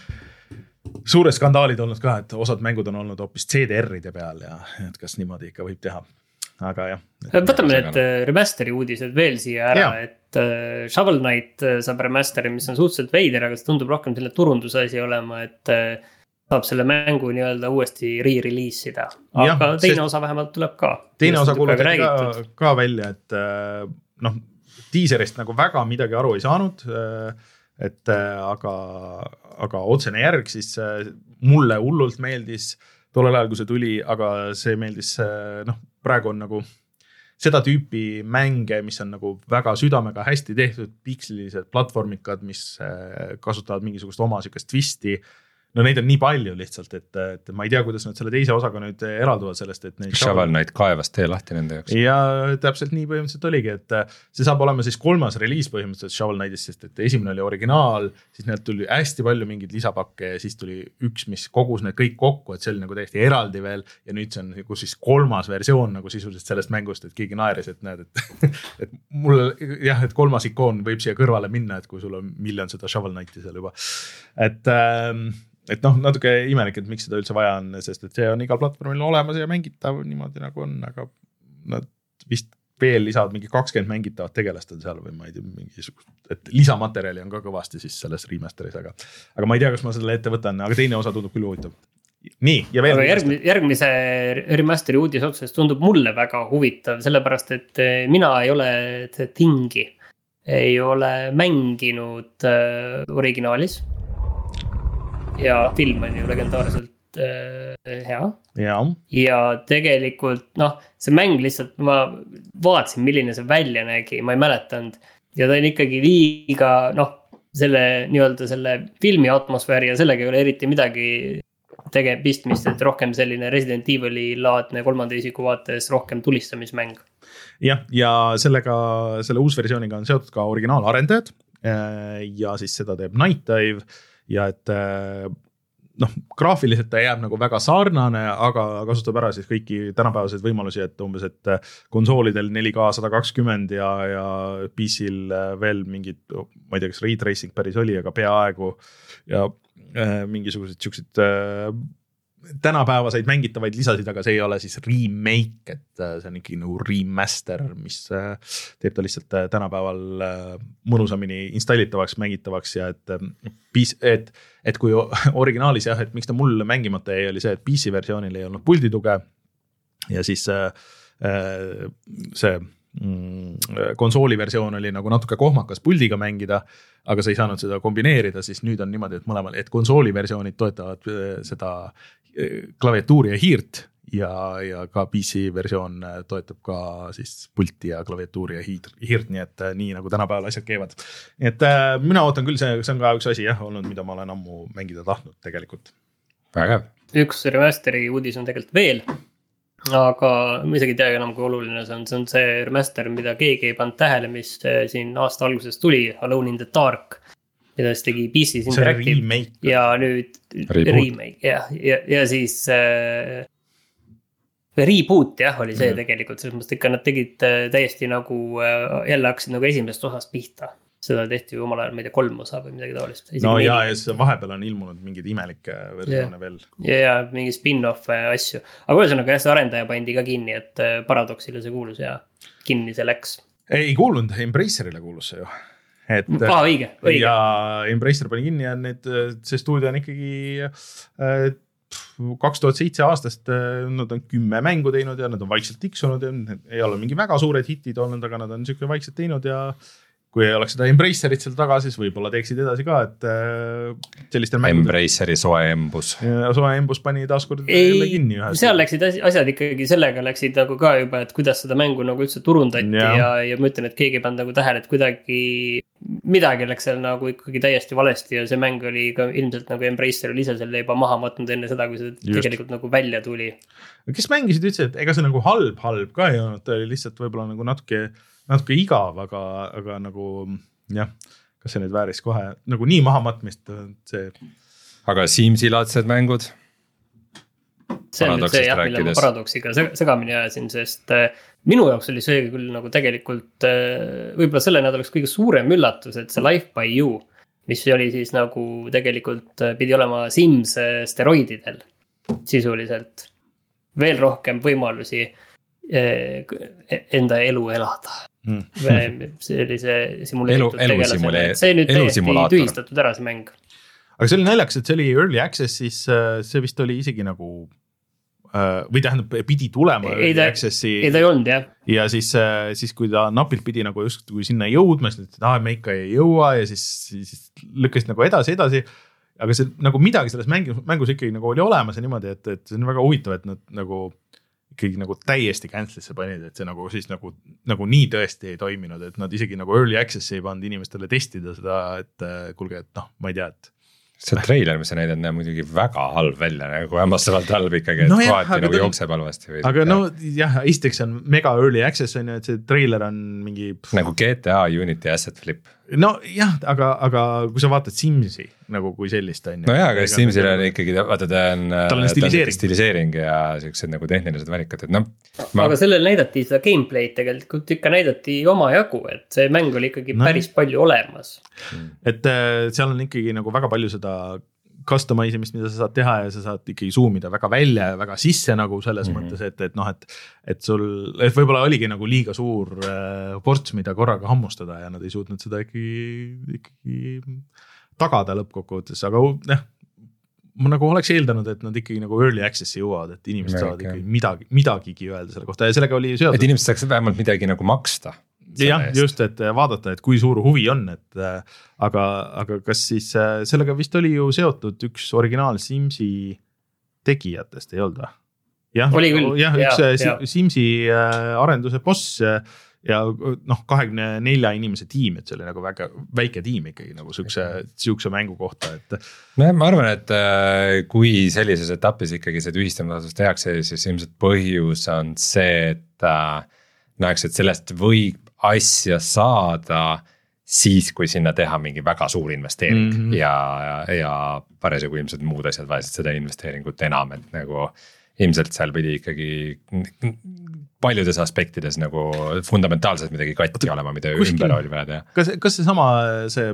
suured skandaalid olnud ka, et osad mängud on olnud hoopis C D R-ide peal ja et kas niimoodi ikka võib teha, aga jah. Võtame need remasteri uudised veel siia ära, ja. Et Shovel Knight saab remasteri, mis on suhteliselt veider, aga see tundub rohkem selle turunduse asi olema, et saab selle mängu nii-öelda uuesti re-release'ida, aga ja, teine osa vähemalt tuleb ka. Teine osa kuulutati ka, ka välja, et noh, teaserist nagu väga midagi aru ei saanud, et aga, aga otsene järg siis mulle hullult meeldis tollel ajal, kui see tuli, aga see meeldis, noh, praegu on nagu seda tüüpi mänge, mis on nagu väga südamega hästi tehtud, pikslilised platvormikad, mis kasutavad mingisugust oma sükest twisti. No neid on nii palju lihtsalt, et, et ma ei tea, kuidas nad selle teise osaga nüüd eralduvad sellest, et neid Shovel Knight kaevas tee lahti nende jaoks. Ja täpselt nii põhimõtteliselt oligi, et see saab olema siis kolmas reliis põhimõtteliselt Shovel Knightist, sest et esimene oli originaal, siis need tuli hästi palju mingid lisapakke ja siis tuli üks, mis kogus need kõik kokku, et see oli nagu täiesti eraldi veel ja nüüd see on nagu siis kolmas versioon nagu sisuliselt sellest mängust, et keegi naeris, et näed, et, et mul jah, et kolmas ikoon võib siia kõrvale minna, et kui sul on miljon seda Shovel Knighti seal juba, et ähm, et noh, natuke imelik, et miks seda üldse vaja on, sest et see on igal platvormil olemas ja mängitav niimoodi nagu on, aga nad vist veel lisavad mingi kakskümmend mängitavat tegelast on seal või ma ei tea, mingisugust, et lisamaterjali on ka kõvasti siis selles remasteris, aga, aga ma ei tea, kas ma selle ette võtan, aga teine osa tundub küll huvitav. Nii, ja veel. Järgmise, järgmise remasteri uudis otses tundub mulle väga huvitav, sellepärast et mina ei ole Thingi, ei ole mänginud äh, originaalis. Ja film on ju legendaarselt äh, hea. Ja. ja tegelikult, noh, see mäng lihtsalt, ma vaatasin, milline see välja nägi, ma ei mäletanud. Ja ta on ikkagi liiga, noh, selle nii-öelda selle filmi atmosfääri ja sellega ei ole eriti midagi tege pistmist, et rohkem selline Resident Evil'i laadne kolmanda isiku vaates rohkem tulistamismäng. Jah, ja sellega, selle uus versiooniga on seotud ka originaalarendajad ja siis seda teeb Night Dive. Ja et noh, graafiliselt ta jääb nagu väga sarnane, aga kasutab ära siis kõiki tänapäevaseid võimalusi, et umbes, et konsoolidel neli K sada kakskümmend ja, ja P C-l veel mingid, ma ei tea, kas ray tracing päris oli, aga peaaegu ja äh, mingisugused siuksed äh, tänapäevaseid mängitavaid lisasid, aga see ei ole siis remake, et see on ikkagi nagu remaster, mis teeb ta lihtsalt tänapäeval mõnusamini installitavaks, mängitavaks ja et, et, et kui originaalis jah, et miks ta mul mängimata ei oli see, et P C versioonil ei olnud puldituge ja siis see konsooli versioon oli nagu natuke kohmakas puldiga mängida, aga sa ei saanud seda kombineerida, siis nüüd on niimoodi, et mõlemal, et konsooli versioonid toetavad seda klaviatuuri ja hiirt ja, ja ka P C versioon toetab ka siis pulti ja klaviatuuri ja hiirt, nii et nii nagu tänapäeval asjad käivad. Nii et äh, mina ootan küll, see, see on ka üks asi jah, olnud, mida ma olen ammu mängida tahtnud tegelikult. Väga. Üks remasteri uudis on tegelikult veel, aga ma isegi ei tea enam, kui oluline see on. See on see remaster, mida keegi ei pannud tähele, mis siin aasta alguses tuli, Alone in the Dark, mida siis tegi P C Interactive ja nüüd Reboot. remake ja, ja, ja siis äh, reboot jah, oli see mm. tegelikult, selles mõttes ikka nad tegid täiesti nagu äh, jälle hakkasid nagu esimesest osast pihta. Seda tehti ju omal ajal, ma ei tea, kolm osa või midagi taolist. No ja, ja siis vahepeal on ilmunud mingid imelikke versioone yeah. veel. Ja, ja mingi spin-off asju. Aga ühesõnaga jah, see arendaja pandi ka kinni, et Paradoxile see kuulus ja kinni see läks. Ei kuulunud, Embracerile kuulus see ju. Et, ah, õige, õige. Ja Embracer pani kinni ja need, see stuudio on ikkagi äh, kaks tuhat seitse aastast nad on kümme mängu teinud ja nad on vaikselt tiksunud ja ei ole mingi väga suured hitid olnud, aga nad on niisugune vaikselt teinud ja kui ei oleks seda Embracerit seal taga, siis võib-olla teeksid edasi ka, et sellistel mängudel. Embraceri soe embus. Soe embus pani taaskord jälle kinni. Seal läksid asjad ikkagi sellega läksid nagu ka juba, et kuidas seda mängu nagu üldse turundati ja, ja, ja ma ütlen, et keegi ei pannud nagu tähele, et kuidagi midagi läks seal nagu ikkagi täiesti valesti ja see mäng oli ka ilmselt nagu Embracer oli ise selle juba maha matnud enne seda, kui see Just. tegelikult nagu välja tuli. Kes mängisid üldse, et ega see nagu halb, halb ka ei olnud, ta oli lihtsalt võib-olla nagu natuke natuke igav, aga, aga nagu jah, kas see nüüd vääris kohe nagu nii maha matmist see. Aga Simsi laadsed mängud? See on nüüd see jah, mille ma paradoksiga segamini ajasin, sest minu jaoks oli see küll nagu tegelikult võib-olla selle nädalaks kõige suurem üllatus, et see Life by You, mis oli siis nagu tegelikult pidi olema Sims steroididel sisuliselt. Veel rohkem võimalusi enda elu elada. Hmm. Sellise simuleeritud elu, tegelasele. See nüüd täiesti tühistatud ära see mäng. Aga see oli naljakas, et see oli early access, siis see vist oli isegi nagu või tähendab, pidi tulema ei ta, accessi. Ei ta ei olnud, jah. Ja siis, siis kui ta napilt pidi nagu just kui sinna jõudma, siis et ah, me ikka ei jõua ja siis, siis lükkasid nagu edasi, edasi. Aga see nagu midagi selles mängus, mängus ikkagi nagu oli olemas ja niimoodi, et, et see on väga huvitav, et nad nagu ikkagi nagu täiesti cancelisse panid, et see nagu siis nagu, nagu nii tõesti ei toiminud, et nad isegi nagu early access ei pannud inimestele testida seda, et kuulge, et noh, ma ei tea, et see trailer, mis sa näidad, näeb muidugi väga halb välja, nagu hämmastavalt halb ikkagi, et no jah, kohati nagu jookseb halvasti. Või aga no jah, isteks on mega early access on ju, et see trailer on mingi nagu G T A Unity Asset Flip. No jah, aga, aga kui sa vaatad Simsi nagu kui sellist on ju. No jah, aga Simsil on ikkagi, vaata ta on, on stiliseering. stiliseering ja sellised nagu tehnilised välikad, et noh. Ma... Aga sellel näidati seda gameplay'd tegelikult ikka näidati oma jagu, et see mäng oli ikkagi no. päris palju olemas. Et seal on ikkagi nagu väga palju seda customizimist, mida sa saad teha ja sa saad ikkagi zoomida väga välja ja väga sisse nagu selles mm-hmm. mõttes, et, et noh, et, et sul, et võib-olla oligi nagu liiga suur äh, ports, mida korraga hammustada ja nad ei suutnud seda ikkagi, ikkagi tagada lõppkokkuvõttes, aga jah, ma nagu oleks eeldanud, et nad ikkagi nagu early access'i jõuavad, et inimesed saavad ikkagi midagi, midagigi öelda selle kohta ja sellega oli seotud. Et inimesed saaks vähemalt midagi nagu maksta. Jah, just, et vaadata, et kui suur huvi on, et aga, aga kas siis sellega vist oli ju seotud üks originaal Simsi tegijatest, ei olnud? Jah, oli küll. Jah, üks ja, ja. Simsi arenduse boss ja noh, kahekümne nelja inimese tiim, et see oli nagu väga väike tiim ikkagi nagu sükse, sükse mängu kohta. Et... No, ma arvan, et kui sellises etapis ikkagi see tühistamisasus tehakse, siis ilmselt põhjus on see, et näeks, et sellest võib asja saada siis, kui sinna teha mingi väga suur investeering mm-hmm. ja, ja, ja parasjagu ilmselt muud asjad vajasid seda investeeringut enam, et nagu ilmselt seal pidi ikkagi paljudes aspektides nagu fundamentaalselt midagi katki Oota, olema, mida kuskil, ümber oli vaja teha. Kas, kas see sama see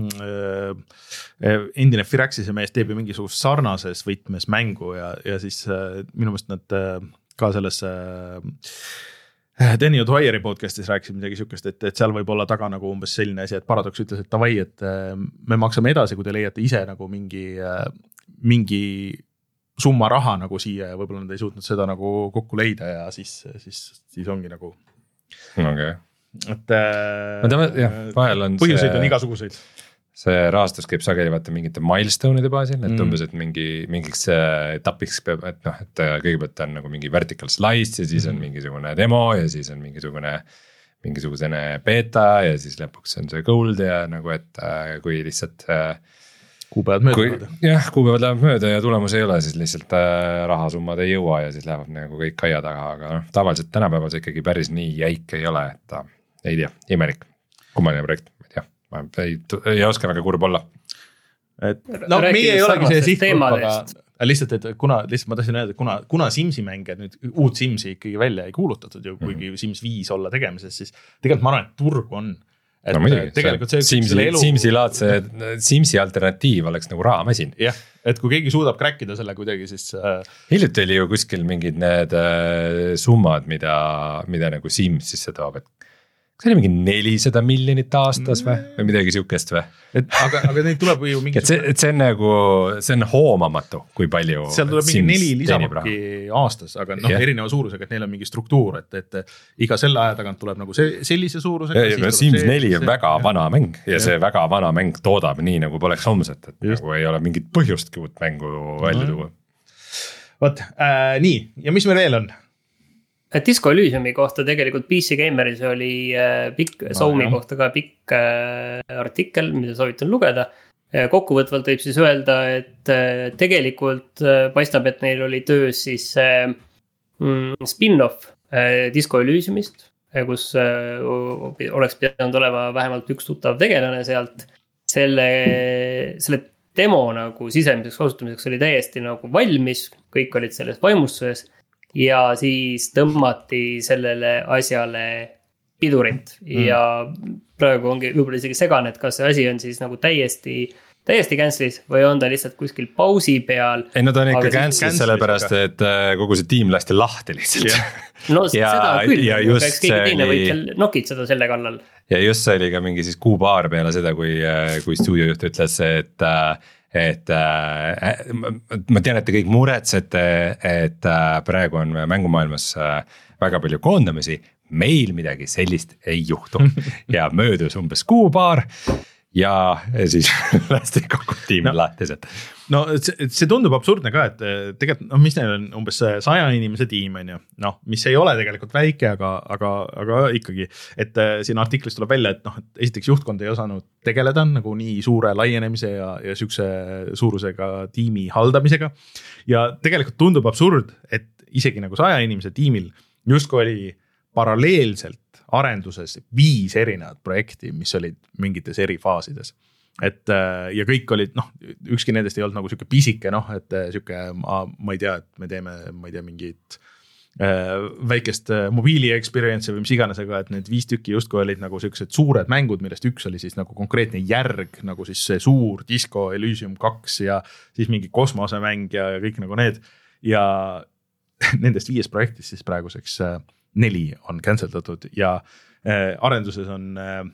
äh, endine Firaxise mees teeb ju mingisugust sarnases võtmes mängu ja, ja siis äh, minu mõist nad äh, ka selles äh, Danny O'Dwyeri podcastis rääkisid midagi sükest, et, et seal võib olla taga nagu umbes selline asi, et Paradox ütles, et tavai, et me maksame edasi, kui te leiate ise nagu mingi, mingi summa raha nagu siia ja võib-olla nad ei suutnud seda nagu kokku leida ja siis, siis, siis ongi nagu. Okay. Et no, ta, jah, vahel on põhjuseid see... on igasuguseid. See rahastus käib sageli vaata mingite milestone'ide baasil, et mm. umbes, et mingi, mingiks etapiks peab, et noh, et kõigepealt on nagu mingi vertical slice ja siis on mingisugune demo ja siis on mingisugune, mingisugusene beta ja siis lõpuks on see gold ja nagu, et kui lihtsalt kuupäevad mööda. Kui, jah, kuupäevad lähevad mööda ja tulemus ei ole, siis lihtsalt rahasummad ei jõua ja siis lähevad nagu kõik aia taga, aga noh, tavaliselt tänapäeval see ikkagi päris nii jäik ei ole, et ta ei tea, imelik, kummaline projekt. Ei, ei oska väga kurb olla. Et, no Rääkides meie ei olegi see sihtgrupp, aga lihtsalt, et kuna, lihtsalt ma tahtsin öelda, et kuna, kuna Simsi mänge nüüd uut Simsi ikkagi välja ei kuulutatud ju, kuigi mm-hmm. Sims viis olla tegemises, siis tegelikult ma arvan, et turg on. Et no muidugi, tegelikult see, Simsi, elu... Simsi laadse, Simsi alternatiiv oleks nagu rahamasin. Jah, et kui keegi suudab crackida selle kuidagi, siis... Hiljuti oli ju kuskil mingid need summad, mida, mida nagu Sims sisse toob, et see oli mingi nelisada miljonit aastas või, või midagi siukest või? Et, aga, aga neid tuleb ju mingi et see, et see on nagu, see on hoomamatu, kui palju seal tuleb mingi neli lisamappi aastas, aga noh, yeah. erineva suurusega, et neil on mingi struktuur, et, et iga selle aja tagant tuleb nagu see, sellise suurusega. Ja, ja Sims neli on see, väga ja. vana mäng ja, ja see väga vana mäng toodab nii, nagu poleks homset, et Just. nagu ei ole mingit põhjustki uut mängu välja tuua. Vot, äh, nii, ja mis meil veel on? Disco Elysiumi kohta tegelikult P C Gameris oli äh, pikk, Soumi no, kohta ka pikk äh, artikkel, mida soovitan lugeda. Äh, kokkuvõtvalt võib siis öelda, et äh, tegelikult äh, paistab, et neil oli töös siis äh, mm, spin-off äh, Disco Elysiumist, äh, kus äh, oleks pidanud olema vähemalt üks tuttav tegelane sealt. Selle, selle demo nagu sisemiseks kasutamiseks oli täiesti nagu valmis, kõik olid selles vaimustuses. Ja siis tõmmati sellele asjale pidurit mm. ja praegu ongi võib-olla isegi segane, et kas see asi on siis nagu täiesti, täiesti cancel'is või on ta lihtsalt kuskil pausi peal. Ei, no ta on ikka cancel'is sellepärast, et kogu see tiim lasti lahti lihtsalt. Yeah. No ja, seda küll, eks keegi teine võib seal nokid seda selle kallal. Ja just see oli ka mingi siis kuu paar peale seda, kui, kui stuudiojuht ütles, et et äh, ma tean, et te kõik muretsete, et äh, praegu on mängumaailmas äh, väga palju koondamisi, meil midagi sellist ei juhtu ja möödus umbes kuu paar ja siis lasti kogu tiim no, lahti sealt. No see, see tundub absurdne ka, et tegelikult noh, mis neil on umbes saja inimese tiim on ju, noh, mis ei ole tegelikult väike, aga, aga, aga ikkagi, et siin artiklis tuleb välja, et noh, et esiteks juhtkond ei osanud tegeleda nagu nii suure laienemise ja, ja sükse suurusega tiimi haldamisega ja tegelikult tundub absurd, et isegi nagu saja inimese tiimil justkui oli paralleelselt arenduses viis erinevat projekti, mis olid mingites eri faasides. Et ja kõik olid, noh, ükski nendest ei olnud nagu siuke pisike, noh, et siuke, ma, ma ei tea, et me teeme, ma ei tea, mingit äh, väikest mobiili experience või mis iganes, aga et need viis tükki justkui olid nagu siuksed suured mängud, millest üks oli siis nagu konkreetne järg, nagu siis see suur Disco Elysium kaks ja siis mingi kosmosemäng ja, ja kõik nagu need. Ja nendest viies projektist siis praeguseks äh, neli on canceldatud ja äh, arenduses on äh,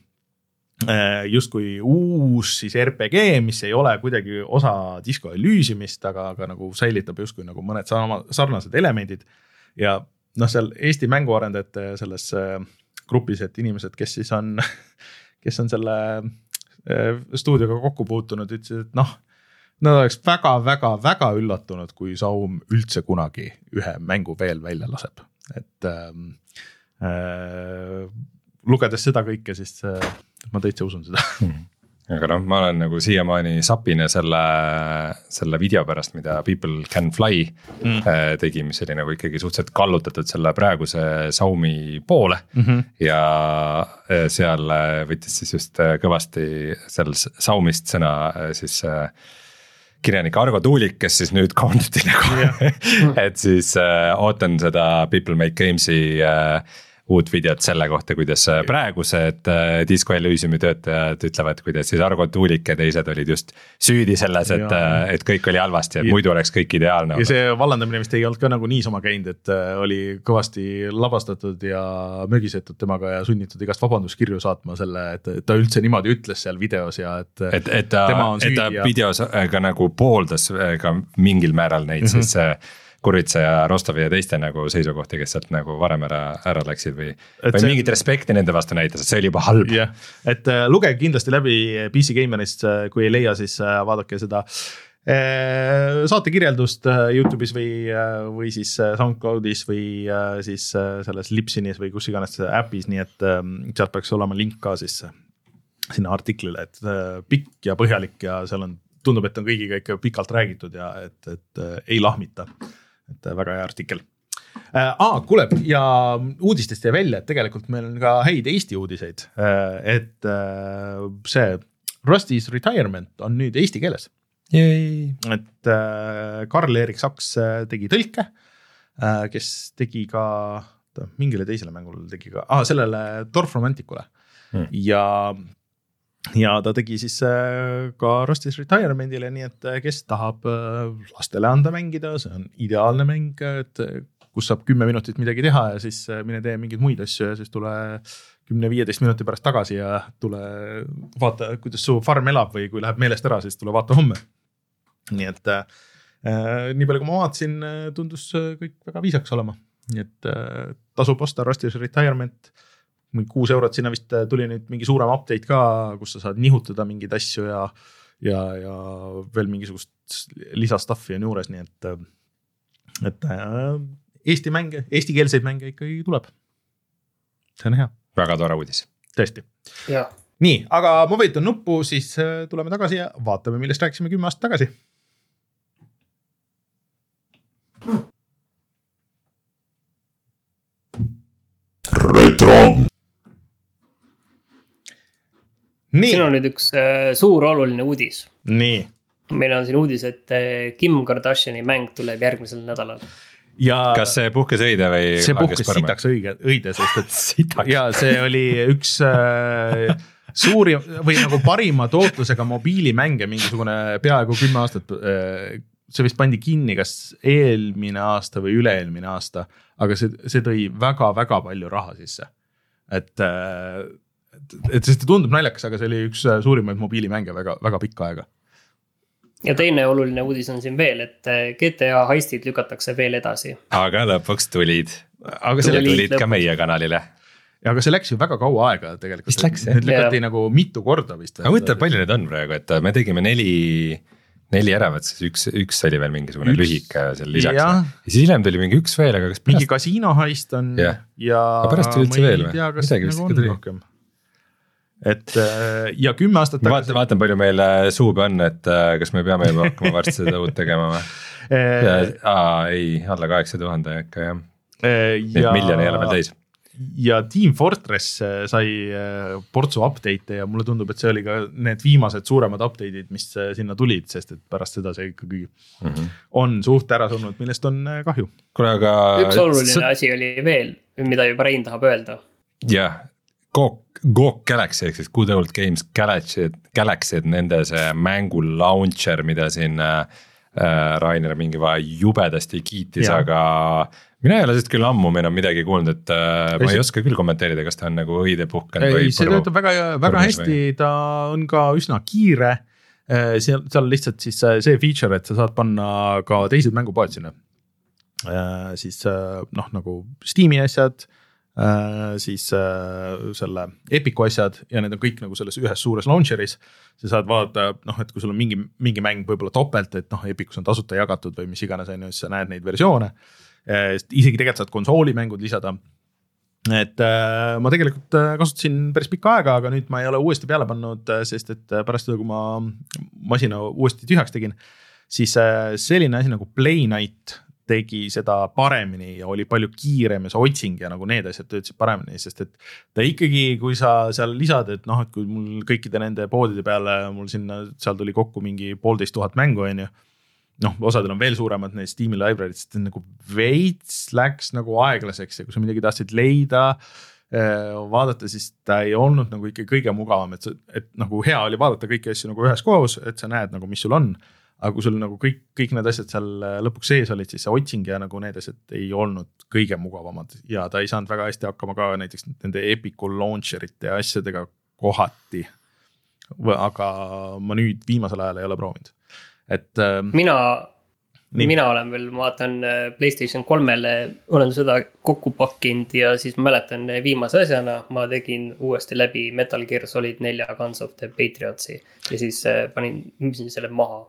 justkui uus siis R P G, mis ei ole kuidagi osa Disco Elysiumist, aga, aga nagu säilitab justkui nagu mõned sarnased elemendid ja noh, seal Eesti mänguarendajate selles grupis, et inimesed, kes siis on, kes on selle stuudioga kokku puutunud, ütlesid, et noh, nad oleks väga, väga, väga üllatunud, kui Saum üldse kunagi ühe mängu veel välja laseb. Et äh, lugedes seda kõike, siis äh, ma täitsa usun seda. Aga noh, ma olen nagu siiamaani sapine selle, selle video pärast, mida People Can Fly mm. tegi, mis oli nagu ikkagi suhteliselt kallutatud selle praeguse Saumi poole mm -hmm. ja seal võttis siis just kõvasti seal Saumist sõna siis kirjanik Argo Tuulik, kes siis nüüd koondati nagu yeah. et siis äh, ootan seda People Make Games'i äh, uut videot selle kohta, kuidas praegused äh, Disco Elysiumi töötajad ütlevad, kuidas siis Argo Tuulik ja teised olid just süüdi selles, et, äh, et kõik oli halvasti, et ja. muidu oleks kõik ideaalne. Ja see vallandamine vist ei olnud ka nagu niisama käinud, et äh, oli kõvasti lavastatud ja mögisetud temaga ja sunnitud igast vabanduskirju saatma selle, et ta üldse niimoodi ütles seal videos ja et, et, et ta, tema on süüdi. Et ta ja... videos ka nagu pooldas ka mingil määral neid mm -hmm. siis Kuritsa ja Rostovi ja teiste nagu seisukohti, kes sealt nagu varem ära, ära läksid või, või see, mingit respekti nende vastu näitas, et see oli juba halb. Yeah. Et uh, lugege kindlasti läbi P C Gamerist, kui ei leia, siis uh, vaadake seda uh, saate kirjeldust uh, YouTube'is või, uh, või siis uh, SoundCloudis või uh, siis uh, selles Libsynis või kus iganes äpis, nii et um, sealt peaks olema link ka siis uh, sinna artiklile, et uh, pikk ja põhjalik ja seal on, tundub, et on kõigiga ikka pikalt räägitud ja et, et uh, ei lahmita. Et väga hea artikkel. Äh, ah, kuule, ja uudistest jäi välja, et tegelikult meil on ka häid Eesti uudiseid. Äh, et äh, see Rusty's Retirement on nüüd eesti keeles. Yay. Et äh, Karl-Erik Saks tegi tõlke, äh, kes tegi ka, mingile teisele mängule tegi ka, ah, sellele Dorf Romanticule. Hmm. Ja Ja ta tegi siis ka Rusty's Retirementile, nii et kes tahab lastele anda mängida, see on ideaalne mäng, et kus saab kümme minutit midagi teha ja siis mine tee mingeid muid asju ja siis tule kümne-viieteist minuti pärast tagasi ja tule vaata, kuidas su farm elab või kui läheb meelest ära, siis tule vaata homme. Nii et äh, nii palju, kui ma vaatasin, tundus kõik väga viisaks olema. Nii et äh, tasub osta Rusty's Retirement. Kuus eurot sinna vist tuli nüüd mingi suurem update ka, kus sa saad nihutada mingeid asju ja, ja, ja veel mingisugust lisastaffi on juures. Nii et, et äh, Eesti mänge, eestikeelseid mänge ikkagi tuleb. See on hea. Väga tore uudis. Tõesti. Ja. Nii, aga ma võitan nuppu, siis tuleme tagasi ja vaatame, millest rääkisime kümme aastat tagasi. Retro. Nii. Siin on nüüd üks äh, suur oluline uudis. Nii. Meil on siin uudis, et äh, Kim Kardashini mäng tuleb järgmisel nädalal. Ja kas see puhkes õide või? See puhkes sitaks õige, õide, sest et sitaks. Ja see oli üks äh, suuri või nagu parima tootlusega mobiilimänge mingisugune peaaegu kümme aastat. Äh, see vist pandi kinni kas eelmine aasta või üle-eelmine aasta, aga see, see tõi väga-väga palju raha sisse. Et, äh, et sest see tundub naljakas, aga see oli üks suurimaid mobiilimänge väga, väga pikka aega. Ja teine oluline uudis on siin veel, et G T A heistid lükatakse veel edasi. Aga lõpuks tulid. Aga see tulid, tulid lõpuks. ka meie kanalile. Ja aga see läks ju väga kaua aega tegelikult. Vist läks, jah? Nüüd lükati nagu mitu korda vist. Aga mõtle, palju need on praegu, et me tegime neli, neli ära, et siis üks, üks oli veel mingisugune üks, lühike seal lisaks. Ja. ja siis hiljem tuli mingi üks veel, aga kas pärast... Mingi kasiinohaist on ja, ja pärast tuli üldse veel või? Tea, kas midagi nagu on rohkem. Et ja kümme aastat tagasi... Vaatan, vaatan palju meil suube on, et kas me peame juba hakkama varsti seda uut tegema või? ja, aa, ei, alla kaheksa tuhande ikka jah. Ja... miljon ei ole veel täis. Ja Team Fortress sai portsu update ja mulle tundub, et see oli ka need viimased suuremad update'id, mis sinna tulid, sest et pärast seda see ikkagi mm-hmm. on suht ära surnud, millest on kahju. Kule, aga... Üks oluline S- asi oli veel, mida juba Rein tahab öelda. Jah, Go, Go Galaxy, ehk siis Good Old Games Galaxy, Galaxy, nende see mängu launcher, mida siin äh, Rainer mingi vaja jubedasti kiitis, ja. Aga mina ei ole sest küll ammu meil on midagi kuulnud, et äh, ma ei oska küll kommenteerida, kas ta on nagu õide puhkanud. Ei, see töötab väga, väga hästi, või? Ta on ka üsna kiire, seal, seal lihtsalt siis see feature, et sa saad panna ka teised mängupoed sinna. Äh, siis noh, nagu Steam'i asjad, Äh, siis äh, selle Epiku asjad ja need on kõik nagu selles ühes suures launcheris. Sa saad vaadata, noh, et kui sul on mingi, mingi mäng võib-olla topelt, et noh, Epikus on tasuta jagatud või mis iganes, siis sa näed neid versioone. Äh, isegi tegelikult saad konsoolimängud lisada. Et äh, ma tegelikult kasutasin päris pikka aega, aga nüüd ma ei ole uuesti peale pannud, sest et pärast seda, kui ma masina uuesti tühjaks tegin, siis äh, selline asi nagu Play Night tegi seda paremini ja oli palju kiirem ja see otsing ja nagu need asjad töötasid paremini, sest et ta ikkagi, kui sa seal lisad, et noh, et kui mul kõikide nende poodide peale, mul sinna, seal tuli kokku mingi poolteist tuhat mängu, on ju, noh, osadel on veel suuremad need Steam'i library'd, sest nagu veits läks nagu aeglaseks ja kui sa midagi tahtsid leida, vaadata, siis ta ei olnud nagu ikka kõige mugavam, et, et nagu hea oli vaadata kõiki asju nagu ühes koos, et sa näed nagu, mis sul on. Aga kui sul nagu kõik, kõik need asjad seal lõpuks sees olid, siis see otsing ja nagu need asjad ei olnud kõige mugavamad ja ta ei saanud väga hästi hakkama ka näiteks nende Epiku launcherite ja asjadega kohati. Aga ma nüüd viimasel ajal ei ole proovinud. Et, mina, mina olen veel, ma vaatan PlayStation kolmele, olen seda kokku pakkinud ja siis ma mäletan viimase asjana, ma tegin uuesti läbi Metal Gear Solid nelja Guns of the Patriotsi ja siis panin, müüsin selle maha.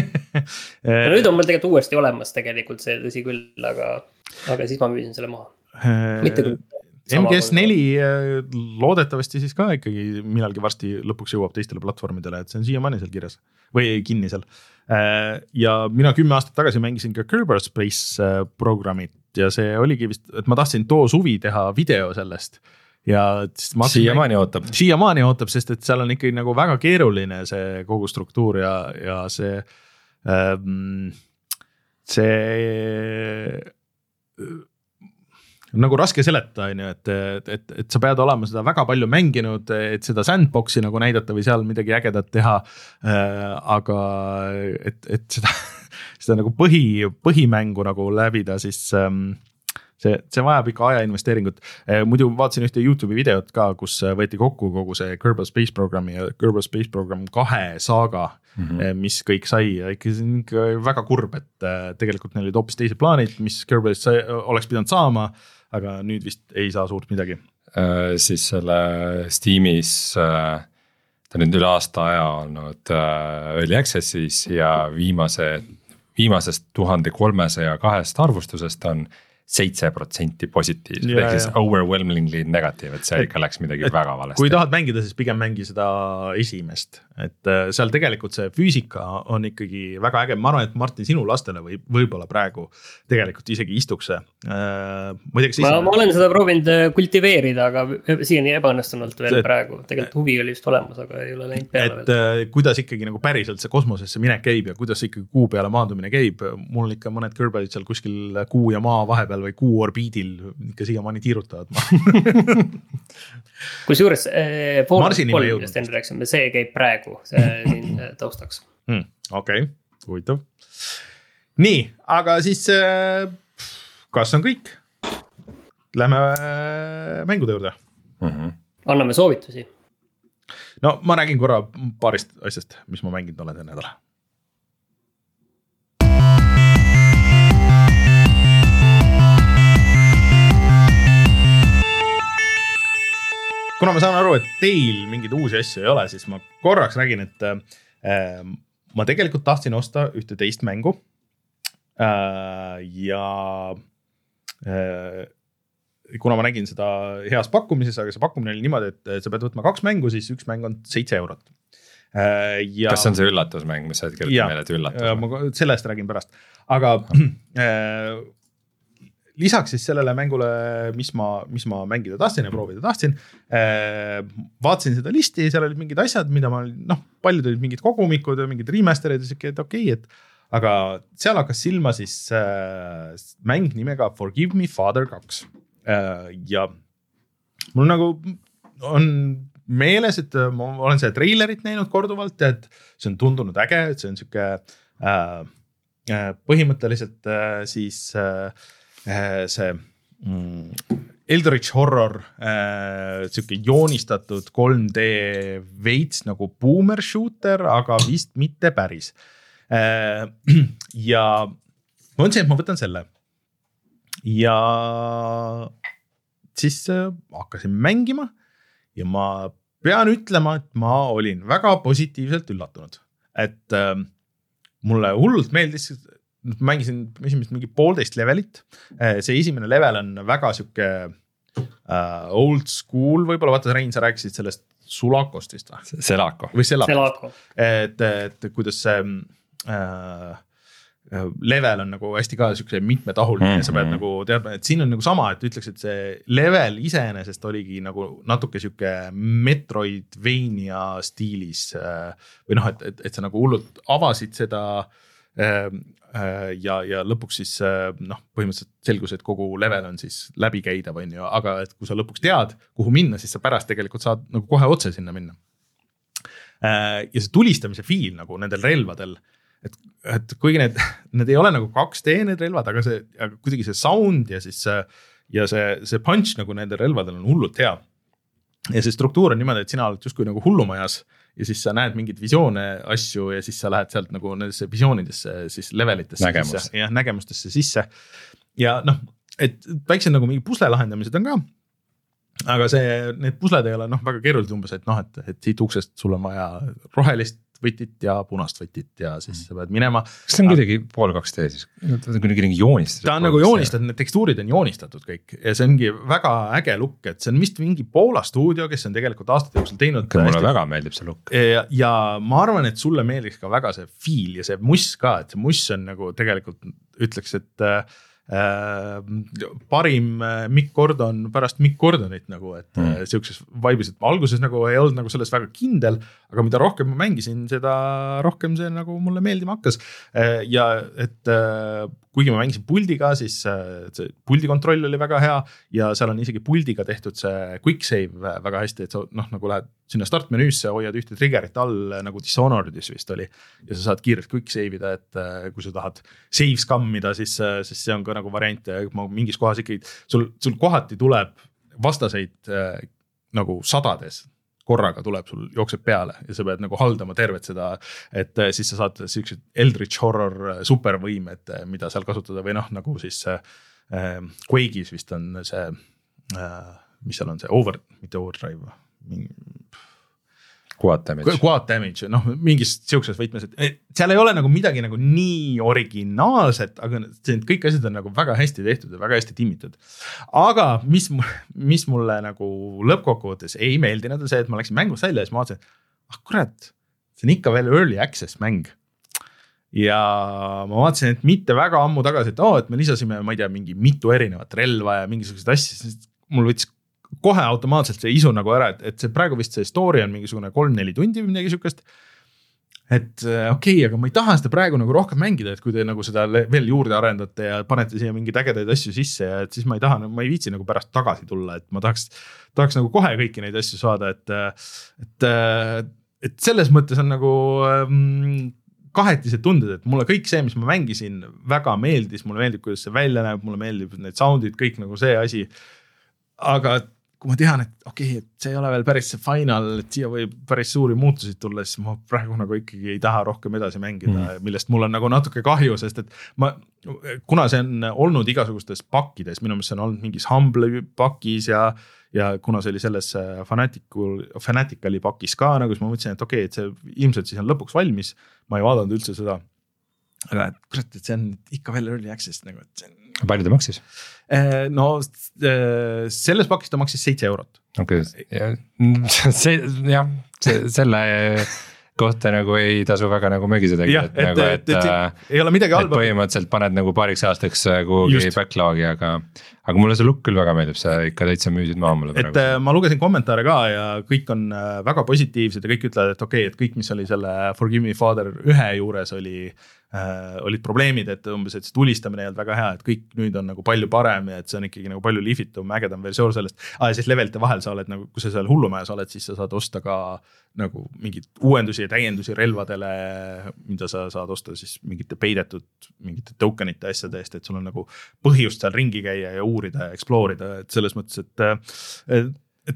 Ja nüüd on mul tegelikult uuesti olemas tegelikult see tõsi küll, aga, aga siis ma müüsin selle maha. Mitte küll. M G S neli loodetavasti siis ka ikkagi millalgi varsti lõpuks jõuab teistele platvormidele, et see on siiamaani seal kirjas või kinni seal. Ja mina kümme aastat tagasi mängisin ka Kerbal Space programmit ja see oligi vist, et ma tahtsin too suvi teha video sellest ja siiamaani ootab. Siiamaani ootab, sest et seal on ikkagi nagu väga keeruline see kogu struktuur ja, ja see ähm, see nagu raske seletada, et, et, et, et sa pead olema seda väga palju mänginud, et seda sandboxi nagu näidata või seal midagi ägedat teha, aga et, et seda, seda nagu põhi, põhimängu nagu läbida, siis see, see vajab ikka aja investeeringut. Muidu vaatasin ühte YouTube'i videot ka, kus võeti kokku kogu see Kerbal Space Programmi ja Kerbal Space Program kahe saaga, mm-hmm. mis kõik sai ja ikka, ikka väga kurb, et tegelikult neil olid hoopis teised plaanid, mis Kerbalist sai, oleks pidanud saama, aga nüüd vist ei saa suurt midagi. Äh, siis selle Steamis äh, ta nüüd üle aasta aja olnud äh, early access'is ja viimase, viimasest tuhande kolmesaja kahest arvustusest on seitse protsenti positiivsed, ehk siis overwhelmingly negatiiv, et see ikka läks midagi et väga valesti. Kui tahad mängida, siis pigem mängi seda esimest, et seal tegelikult see füüsika on ikkagi väga äge, ma arvan, et Martin, sinu lastele või võib-olla praegu tegelikult isegi istuks see. Ma, tea, ma, ma olen seda proovinud kultiveerida, aga siiani ebaõnnestunult veel et, praegu, tegelikult huvi oli just olemas, aga ei ole läinud peale et, veel. Kuidas ikkagi nagu päriselt see kosmosesse minek käib ja kuidas ikkagi kuu peale maandumine käib, mul ikka mõned Kerbalid seal kuskil kuu ja maa vahepeal või kuu orbiidil ikka siiamaani tiirutavad. Kus juures eh, Fallout kolm, just enne rääksime, see käib praegu see, siin taustaks. Hmm, Okei, okay. Huvitav. Nii, aga siis kas on kõik? Lähme mängude juurde. Mm-hmm. Anname soovitusi. No ma räägin korra paarist asjast, mis ma mänginud olen see nädala. Kuna ma saan aru, et teil mingeid uusi asju ei ole, siis ma korraks räägin, et äh, ma tegelikult tahtsin osta ühte teist mängu äh, ja äh, kuna ma nägin seda heas pakkumises, aga see pakkumine oli niimoodi, et sa pead võtma kaks mängu, siis üks mäng on seitse eurot. Äh, ja, Kas see on see üllatusmäng, mis sa hetkel meile, et üllatusmäng? Ma sellest räägin pärast, aga äh, lisaks siis sellele mängule, mis ma, mis ma mängida tahtsin ja proovida tahtsin, äh, vaatasin seda listi, seal olid mingid asjad, mida ma, noh, paljud olid mingid kogumikud ja mingid remasterid ja siuke, et okei, okay, et aga seal hakkas silma siis äh, mäng nimega Forgive Me Father kaks äh, ja mul nagu on meeles, et ma olen seda treilerit näinud korduvalt ja et see on tundunud äge, et see on siuke äh, põhimõtteliselt äh, siis äh, see mm, Eldritch horror äh, siuke joonistatud kolm D veits nagu boomer shooter, aga vist mitte päris äh, ja ma mõtlesin, et ma võtan selle ja siis äh, hakkasin mängima ja ma pean ütlema, et ma olin väga positiivselt üllatunud, et äh, mulle hullult meeldis. Mängisin esimest mingi poolteist levelit. See esimene level on väga siuke uh, old school, võib-olla vaata, Rein, sa rääkisid sellest Sulakost vist või? Selako. Või Selako. Selako. Et, et kuidas see uh, level on nagu hästi ka siukse mitmetahuline mm-hmm. ja sa pead nagu teadma, et siin on nagu sama, et ütleks, et see level iseenesest oligi nagu natuke siuke Metroidvania stiilis uh, või noh, et, et, et sa nagu hullult avasid seda uh, ja, ja lõpuks siis noh, põhimõtteliselt selgus, et kogu level on siis läbi käidav, on ju, aga et kui sa lõpuks tead, kuhu minna, siis sa pärast tegelikult saad nagu kohe otse sinna minna. Ja see tulistamise fiil nagu nendel relvadel, et, et kuigi need, need ei ole nagu kaks D need relvad, aga see, aga kuidagi see sound ja siis ja see, see punch nagu nendel relvadel on hullult hea. Ja see struktuur on niimoodi, et sina oled justkui nagu hullumajas ja siis sa näed mingid visioone asju ja siis sa lähed sealt nagu nendesse visioonidesse siis levelitesse Nägemus. sisse ja nägemustesse sisse. Ja noh, et väiksed nagu mingi pusle lahendamised on ka, aga see, need pusled ei ole noh, väga keerulised umbes, et noh, et, et siit uksest sul on vaja rohelist võtit ja punast võtit ja siis sa pead minema. Kas see on kuidagi pool kaks D siis? Ta on kuidagi joonistatud. Ta on nagu joonistatud, need tekstuurid on joonistatud kõik ja see ongi väga äge lukk, et see on vist mingi Poola stuudio, kes on tegelikult aastate jooksul teinud. Mulle hästi... väga meeldib see lukk. Ja, ja ma arvan, et sulle meeldiks ka väga see feel ja see muss ka, et see muss on nagu tegelikult ütleks, et äh, parim Mick Gordon pärast Mick Gordonit nagu, et mm. siukses vaibis, et alguses nagu ei olnud nagu sellest väga kindel, aga mida rohkem ma mängisin, seda rohkem see nagu mulle meeldima hakkas. Ja et kuigi ma mängisin puldiga, siis see puldi kontroll oli väga hea ja seal on isegi puldiga tehtud see quick save väga hästi, et sa noh, nagu lähed sinna startmenüüsse, hoiad ühte triggerit all nagu Dishonoredis vist oli ja sa saad kiirelt quick save ida, et kui sa tahad save skammida, siis, siis see on ka nagu variant ja ma mingis kohas ikkagi, sul, sul kohati tuleb vastaseid äh, nagu sadades korraga tuleb, sul jookseb peale ja sa pead nagu haldama tervet seda, et äh, siis sa saad sellised Eldritch Horror supervõimed, mida seal kasutada või noh, nagu siis äh, Quake'is vist on see, äh, mis seal on see over, mitte overdrive, mingi Quad damage. Quad damage, noh mingis siukses võtmes, et seal ei ole nagu midagi nagu nii originaalset, aga see, kõik asjad on nagu väga hästi tehtud ja väga hästi timmitud. Aga mis, mis mulle nagu lõppkokkuvõttes ei meeldinud, see, et ma läksin mängust välja ja siis ma vaatasin, ah kurat, see on ikka veel early access mäng. Ja ma vaatasin, et mitte väga ammu tagasi, et, oh, et me lisasime, ma ei tea, mingi mitu erinevat relva ja mingisugused asja, mul võttis kohe automaatselt see isu nagu ära, et, et see praegu vist see story on mingisugune kolm-neli tundi või midagi sükest. Et okei, okay, aga ma ei taha seda praegu nagu rohkem mängida, et kui te nagu seda veel juurde arendate ja panete siia mingi ägedaid asju sisse ja et siis ma ei taha, ma ei viitsi nagu pärast tagasi tulla, et ma tahaks, tahaks nagu kohe kõiki neid asju saada, et, et, et selles mõttes on nagu ähm, kahetised tunded, et mulle kõik see, mis ma mängisin, väga meeldis, mulle meeldib, kuidas see välja näeb, mulle meeldib need soundid, kõik nagu see asi, aga kui ma tean, et okei, okay, et see ei ole veel päris see final, et siia võib päris suuri muutusid tulla, siis ma praegu nagu ikkagi ei taha rohkem edasi mängida, mm. millest mul on nagu natuke kahju, sest et ma, kuna see on olnud igasugustes pakkides, minu meelest see on olnud mingis Humble pakis ja, ja kuna see oli selles Fanaticali pakis ka, nagu siis ma mõtlesin, et okei, okay, et see ilmselt siis on lõpuks valmis, ma ei vaadanud üldse seda, aga et kurat, et see on ikka veel early access nagu, et see on palju ta maksis? No selles pakis ta maksis seitse eurot. Okay. Ja, see, jah, see, selle kohta nagu ei tasu väga nagu mögiseda. Ja, et, nagu, et, et, et, et ei ole midagi halba. Põhimõtteliselt paned nagu paariks aastaks kuhugi backlog'i, aga, aga mulle see look küll väga meeldib, see ikka täitsa müüsid maha mulle. Et praegu. Ma lugesin kommentaare ka ja kõik on väga positiivsed ja kõik ütlevad, et okei, okay, et kõik, mis oli selle Forgive Me Father ühe juures oli Äh, olid probleemid, et umbes, et see tulistamine ei olnud väga hea, et kõik nüüd on nagu palju parem ja et see on ikkagi nagu palju liifitum, ägedam versioon sellest. Ah, ja siis levelite vahel sa oled nagu, kui sa seal hullumajas oled, siis sa saad osta ka nagu mingid uuendusi ja täiendusi relvadele, mida sa saad osta siis mingite peidetud, mingite tokenite asjade eest, et sul on nagu põhjust seal ringi käia ja uurida ja explore'ida, et selles mõttes, et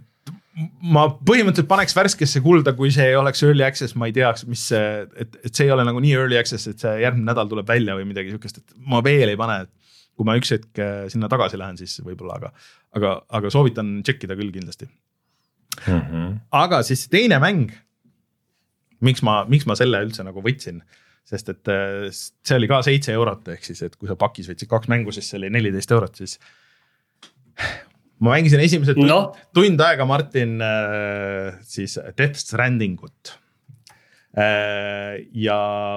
ma põhimõtteliselt paneks värskesse kulda, kui see ei oleks early access, ma ei teaks, mis see, et, et see ei ole nagu nii early access, et see järgmine nädal tuleb välja või midagi sükest, et ma veel ei pane, et kui ma üks hetk sinna tagasi lähen, siis võib-olla, aga, aga, aga soovitan tšekkida küll kindlasti. Mm-hmm. Aga siis teine mäng, miks ma, miks ma selle üldse nagu võtsin, sest et see oli ka seitse eurot, ehk siis, et kui sa pakis võtsid kaks mängu, siis see oli neliteist eurot, siis ma mängisin esimesed tund, no. tund aega Martin äh, siis Death Strandingut äh, ja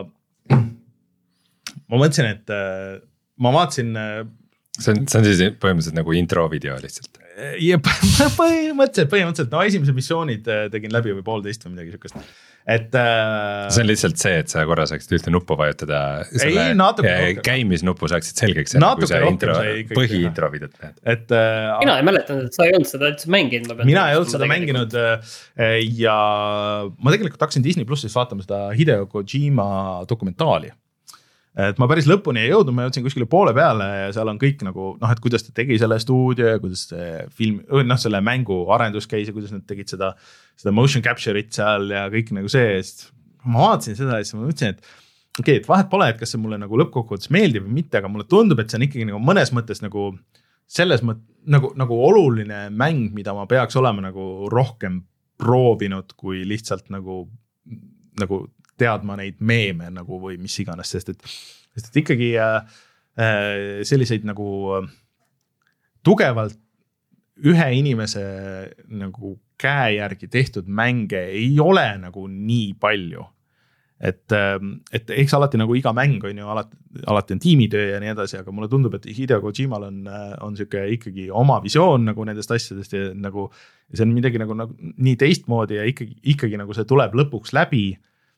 ma mõtlesin, et äh, ma vaatasin äh, see on, see on siis põhimõtteliselt nagu intro video lihtsalt ja põhimõtteliselt, põhimõtteliselt no esimesed missioonid tegin läbi või poolteist või midagi sükest, et äh, see on lihtsalt see, et sa korra saaksid ühte nuppu vajutada selle ei, käimisnuppu saaksid selgeks kui sa intro, põhi intro videot näed et, äh, mina ei mäletanud, et sa ei olnud seda üldse mänginud mina ei olnud seda mänginud ja ma tegelikult hakkasin Disney Plussis vaatama seda Hideo Kojima dokumentaali. Et ma päris lõpuni ei jõudnud, ma jõudsin kuskile poole peale ja seal on kõik nagu, noh, et kuidas ta tegi selle stuudio ja kuidas see film, noh, selle mängu arendus käis ja kuidas nad tegid seda, seda motion capture'it seal ja kõik nagu see, sest ma vaatasin seda ja siis ma mõtlesin, et okei, okay, et vahet pole, et kas see mulle nagu lõppkokkuvõttes meeldib või mitte, aga mulle tundub, et see on ikkagi nagu mõnes mõttes nagu selles mõttes nagu, nagu oluline mäng, mida ma peaks olema nagu rohkem proovinud, kui lihtsalt nagu, nagu teadma neid meeme nagu või mis iganes, sest et, sest et ikkagi äh, selliseid nagu tugevalt ühe inimese nagu käe järgi tehtud mänge ei ole nagu nii palju. et, et eks alati nagu iga mäng on ju alati, alati on tiimitöö ja nii edasi, aga mulle tundub, et Hideo Kojimal on, on siuke ikkagi oma visioon nagu nendest asjadest ja nagu see on midagi nagu, nagu nii teistmoodi ja ikkagi, ikkagi nagu see tuleb lõpuks läbi.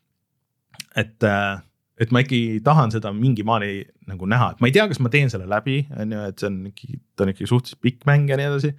Et, et ma ikkagi tahan seda mingi maani nagu näha, et ma ei tea, kas ma teen selle läbi, on ju, et see on ikkagi, ta on ikkagi suhteliselt pikk mäng ja nii edasi.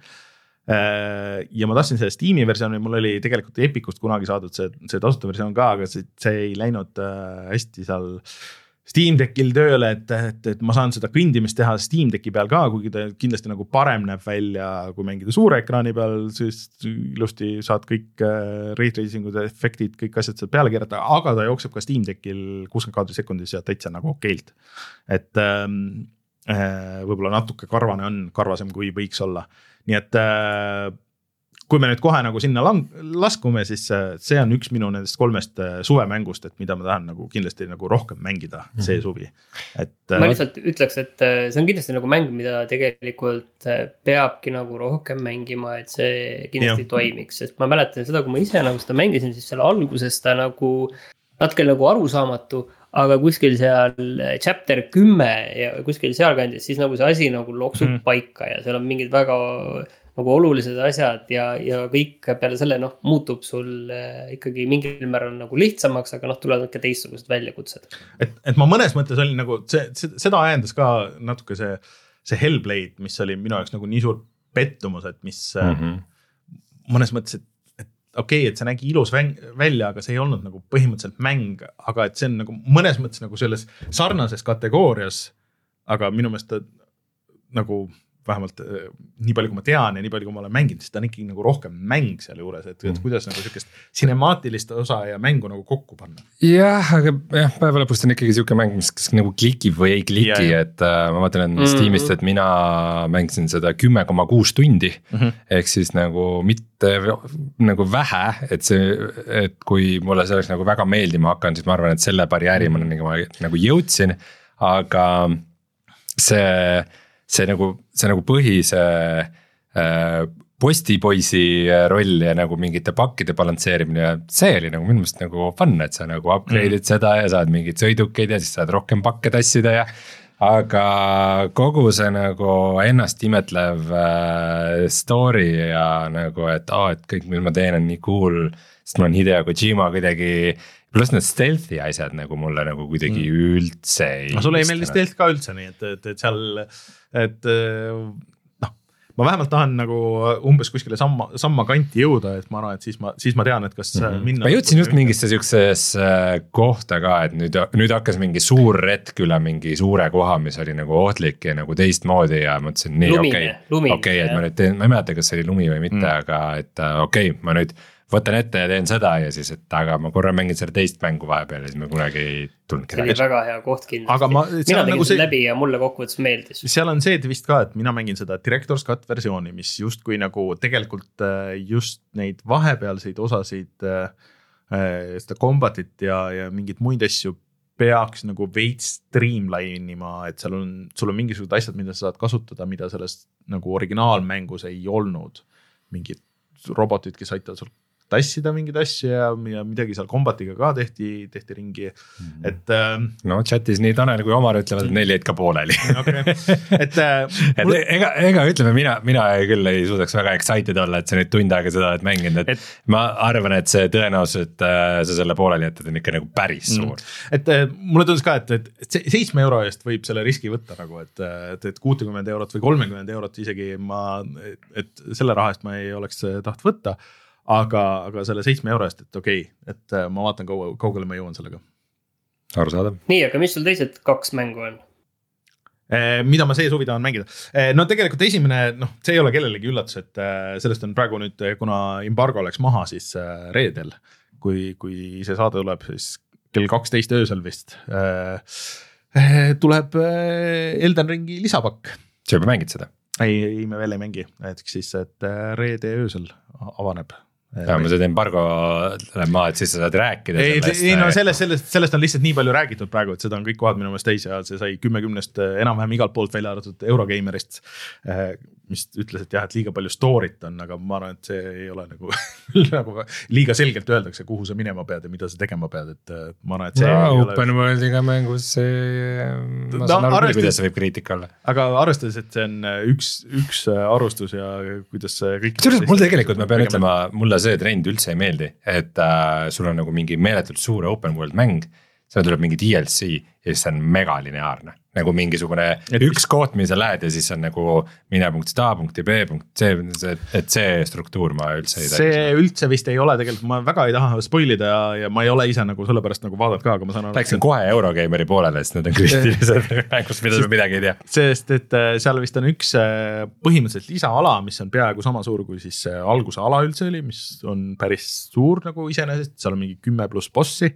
Ja ma tahtsin selle Steam'i versiooni, mul oli tegelikult Epicust kunagi saadud see, see tasuta versioon ka, aga see, see ei läinud hästi seal Steam Deckil tööle, et, et, et ma saan seda kõndimist teha Steam Decki peal ka, kuigi ta kindlasti nagu parem näeb välja, kui mängida suure ekraani peal, siis ilusti saad kõik ray tracing'ud, efektid, kõik asjad seal peale keerata, aga ta jookseb ka Steam Deckil kuuskümmend kaadri sekundis ja täitsa nagu okeilt. Et ähm, võib-olla natuke karvane on, karvasem kui võiks olla. Nii et kui me nüüd kohe nagu sinna lang- laskume, siis see on üks minu nendest kolmest suvemängust, et mida ma tahan nagu kindlasti nagu rohkem mängida see suvi. Et, ma lihtsalt ütleks, et see on kindlasti nagu mäng, mida tegelikult peabki nagu rohkem mängima, et see kindlasti ja. Toimiks, sest ma mäletan seda, kui ma ise nagu seda mängisin, siis selle alguses ta nagu natuke nagu arusaamatu, aga kuskil seal chapter kümme ja kuskil sealkandis, siis nagu see asi nagu loksub mm. paika ja seal on mingid väga nagu olulised asjad ja, ja kõik peale selle noh, muutub sul ikkagi mingil määral nagu lihtsamaks, aga noh, tulevad ka teistsugused väljakutsed. Et, et ma mõnes mõttes olin nagu, see, seda ajendas ka natuke see, see Hellblade, mis oli minu jaoks nagu nii suur pettumus, et mis mm-hmm. mõnes mõttes, et okei, okay, et see nägi ilus välja, aga see ei olnud nagu põhimõtteliselt mäng, aga et see on nagu mõnes mõttes nagu selles sarnases kategoorias, aga minu meelest nagu vähemalt nii palju, kui ma tean ja nii palju, kui ma olen mänginud, siis ta on ikkagi nagu rohkem mäng seal juures, et, et kuidas nagu sellist sinemaatilist osa ja mängu nagu kokku panna. Jah, aga jah, päeva lõpust on ikkagi siuke mäng, mis kas nagu klikib või ei kliki, ja, ja. et äh, ma mõtlen mm-hmm. Steamist, et mina mängisin seda kümme koma kuus tundi, mm-hmm. ehk siis nagu mitte nagu vähe, et see, et kui mulle see oleks nagu väga meeldima hakanud, siis ma arvan, et selle barjääri mm-hmm. ma nagu, nagu jõudsin, aga see see nagu, see nagu põhise äh, postipoisi roll ja nagu mingite pakkide balansseerimine ja see oli nagu minu meelest nagu fun, et sa nagu upgrade'id mm. seda ja saad mingeid sõidukeid ja siis saad rohkem pakke tassida ja aga kogu see nagu ennast imetlev äh, story ja nagu, et aa, et kõik, mis ma teen on nii cool, sest ma olen Hideo Kojima kuidagi pluss need stealthy asjad nagu mulle nagu kuidagi mm. üldse ei no sulle ei meeldi stealth ka üldse nii, et, et, et seal et noh, ma vähemalt tahan nagu umbes kuskile samma, samma kanti jõuda, et ma arvan, et siis ma, siis ma tean, et kas mm-hmm. minna ma jõudsin just mingisse siukses kohta ka, et nüüd, nüüd hakkas mingi suur retk üle mingi suure koha, mis oli nagu ohtlik ja nagu teistmoodi ja mõtlesin nii okei, okei, et ma nüüd teen, ma ei mäleta, kas see oli lumi või mitte mm., aga et okei okay,, ma nüüd võtan ette ja teen seda ja siis, et aga ma korra mängin selle teist mängu vahepeal ja siis me kunagi ei tulnud. See oli väga hea koht kindlasti. Ma, mina tegin nagu see läbi ja mulle kokkuvõttes meeldis. Seal on see vist ka, et mina mängin seda Director's Cut versiooni, mis just kui nagu tegelikult just neid vahepealseid osasid, seda combatit ja, ja mingid muid asju peaks nagu veits streamline'ima, et seal on, sul on mingisugused asjad, mida sa saad kasutada, mida sellest nagu originaalmängus ei olnud. Mingid robotid, kes aitavad sul tassida mingeid asju ja, ja midagi seal kombatiga ka tehti, tehti ringi, et äh, no chatis nii Tanel kui Omar ütlevad, et neil jäid ka pooleli okay. et, äh, mul... et ega, ega ütleme, mina, mina küll ei suudaks väga excited olla, et sa nüüd tund aega seda oled mänginud, et, et ma arvan, et see tõenäosus, et äh, sa selle pooleli jätad on ikka nagu päris suur mm. et äh, mulle tundus ka, et, et seitsme euro eest võib selle riski võtta nagu, et, et, et kuuskümmend eurot või kolmekümmend eurot isegi ma, et selle raha eest ma ei oleks taht võtta. Aga, aga selle seitsme euro eest, et okei, okay, et ma vaatan kaugele, kaugele ma jõuan sellega. Aru saada. Nii, aga mis sul teised kaks mängu on? Eh, mida ma see suvi tahan mängida? Eh, no tegelikult esimene, noh, see ei ole kellelegi üllatus, et sellest on praegu nüüd, kuna embargo läks maha, siis reedel, kui, kui see saade tuleb, siis kell kaksteist öösel vist, eh, tuleb Elden Ringi lisapakk. Sa juba mängid seda? Ei, ei, me veel ei mängi, näiteks siis, et reede öösel avaneb ja ma sain embargo maa, et siis sa saad rääkida ei, sellest. ei no sellest, sellest, sellest on lihtsalt nii palju räägitud praegu, et seda on kõik kohad minu meelest täis ja see sai kümme kümnest enam-vähem igalt poolt välja arvatud Eurogeimerist, mis ütles, et jah, et liiga palju story't on, aga ma arvan, et see ei ole nagu, nagu liiga selgelt öeldakse, kuhu sa minema pead ja mida sa tegema pead, et ma arvan, et see no, open ole... world'iga mängus see, ma no, saan aru küll, kuidas see võib kriitika olla. Aga arvestades, et see on üks, üks arvustus ja kuidas kõik mul tegelikult, ma pean ütlema, mulle see trend üldse ei meeldi, et äh, sul on nagu mingi meeletult suur open world mäng, seal tuleb mingi D L C ja siis see on megalineaarne. Nagu mingisugune et üks koht, mis sa lähed ja siis on nagu mine punktist A, punkti B, punkt C, et see struktuur ma üldse ei see täis. Üldse vist ei ole tegelikult, ma väga ei taha spoilida ja, ja ma ei ole ise nagu selle pärast nagu vaadanud ka, aga ma saan aru. Läksin kohe Eurogeimeri poolele, sest need on kriitilised mängus, mida sa midagi ei tea. Sest, et seal vist on üks põhimõtteliselt lisaala, mis on peaaegu sama suur kui siis alguse ala üldse oli, mis on päris suur nagu iseenesest, seal on mingi kümme pluss bossi.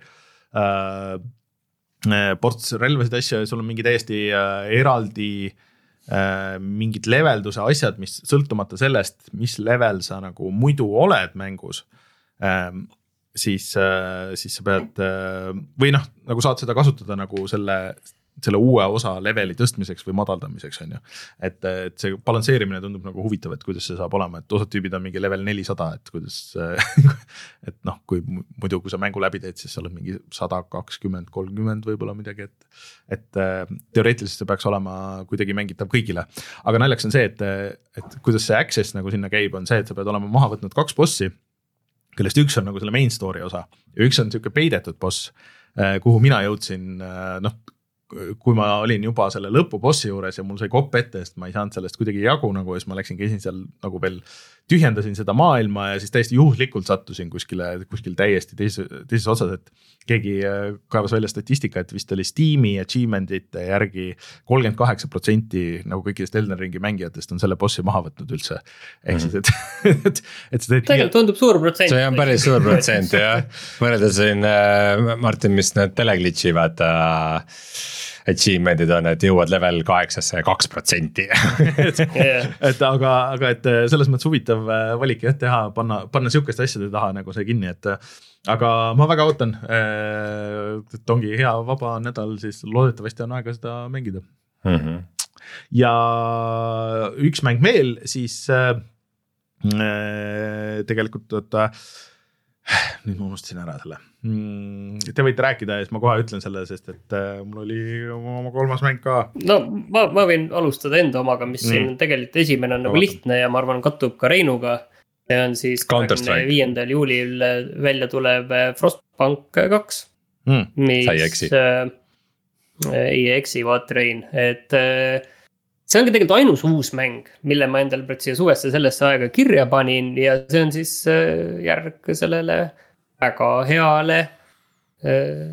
Ports relvasid asja, sul on mingi täiesti äh, eraldi äh, mingid levelduse asjad, mis sõltumata sellest, mis level sa nagu muidu oled mängus, äh, siis, äh, siis sa pead äh, või noh, nagu saad seda kasutada nagu selle, selle uue osa leveli tõstmiseks või madaldamiseks on ju. Et, et see balansseerimine tundub nagu huvitav, et kuidas see saab olema, et osad tüübid on mingi level nelisada, et kuidas et noh, kui muidu kui sa mängu läbi teed, siis sa oled mingi sada kakskümmend kolmkümmend võib-olla midagi, et, et teoreetiliselt see peaks olema kuidagi mängitav kõigile. Aga naljaks on see, et, et kuidas see access nagu sinna käib, on see, et sa pead olema maha võtnud kaks bossi, kellest üks on nagu selle main story osa ja üks on siuke peidetud boss, kuhu mina jõudsin, noh, kui ma olin juba selle lõpubossi juures ja mul sai kopp ette, sest ma ei saanud sellest kuidagi jagu nagu, ja siis ma läksin, käisin seal nagu veel tühjendasin seda maailma ja siis täiesti juhuslikult sattusin kuskile, kuskil täiesti teises, teises otsas, et keegi kaevas välja statistika, et vist oli Steam'i achievement'ite järgi kolmkümmend kaheksa protsenti nagu kõikidest Elden Ringi mängijatest on selle bossi maha võtnud üldse. Ehk siis, et, et, et see tegelikult tundub suur protsent. See on päris suur protsent, jah. Mõeldes siin, Martin, mis need teleglitši vaata achievement'id on, et jõuad level kaheksasse ja kaks protsenti. et aga, aga et selles mõttes huvitav valik jah teha, panna, panna sihukest asjade taha nagu see kinni, et aga ma väga ootan, et ongi hea vaba nädal, siis loodetavasti on aega seda mängida. Mm-hmm. Ja üks mäng veel, siis äh, tegelikult oota, nüüd ma unustasin ära selle. Te võite rääkida ja siis ma kohe ütlen selle, sest et mul oli oma kolmas mäng ka. No ma, ma võin alustada enda omaga, mis mm. siin tegelikult esimene on nagu lihtne ja ma arvan kattub ka Reinuga. See on siis kahekümne viiendal juulil välja tulev Frostpunk kaks, mm. mis Sai eksi. Äh, ei eksi, vaat Rein, et äh, see ongi tegelikult ainus uus mäng, mille ma endal siia suvesse sellesse aega kirja panin ja see on siis äh, järg sellele väga heale äh,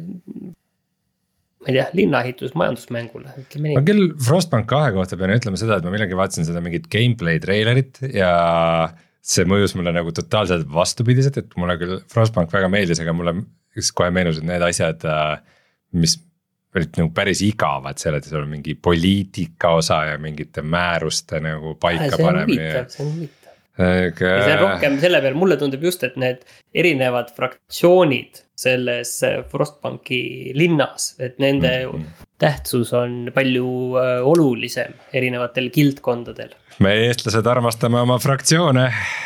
ma ei tea, linnaehitus majandusmängule. Ma küll Frostpunk kahe kohta pean ütlema seda, et ma millega vaatasin seda mingit gameplay trailerit ja see mõjus mulle nagu totaalselt vastupidiselt, et mulle küll Frostpunk väga meeldis, aga mulle kohe meenus, et need asjad, mis olid nagu päris igavad seal, et seal on mingi poliitika osa ja mingite määruste nagu paika panemine. See on huvitav. Aga... ja see on rohkem selle peal, mulle tundub just, et need erinevad fraktsioonid selles Frostpunki linnas, et nende mm-hmm. tähtsus on palju olulisem erinevatel kildkondadel. Me eestlased armastame oma fraktsioone.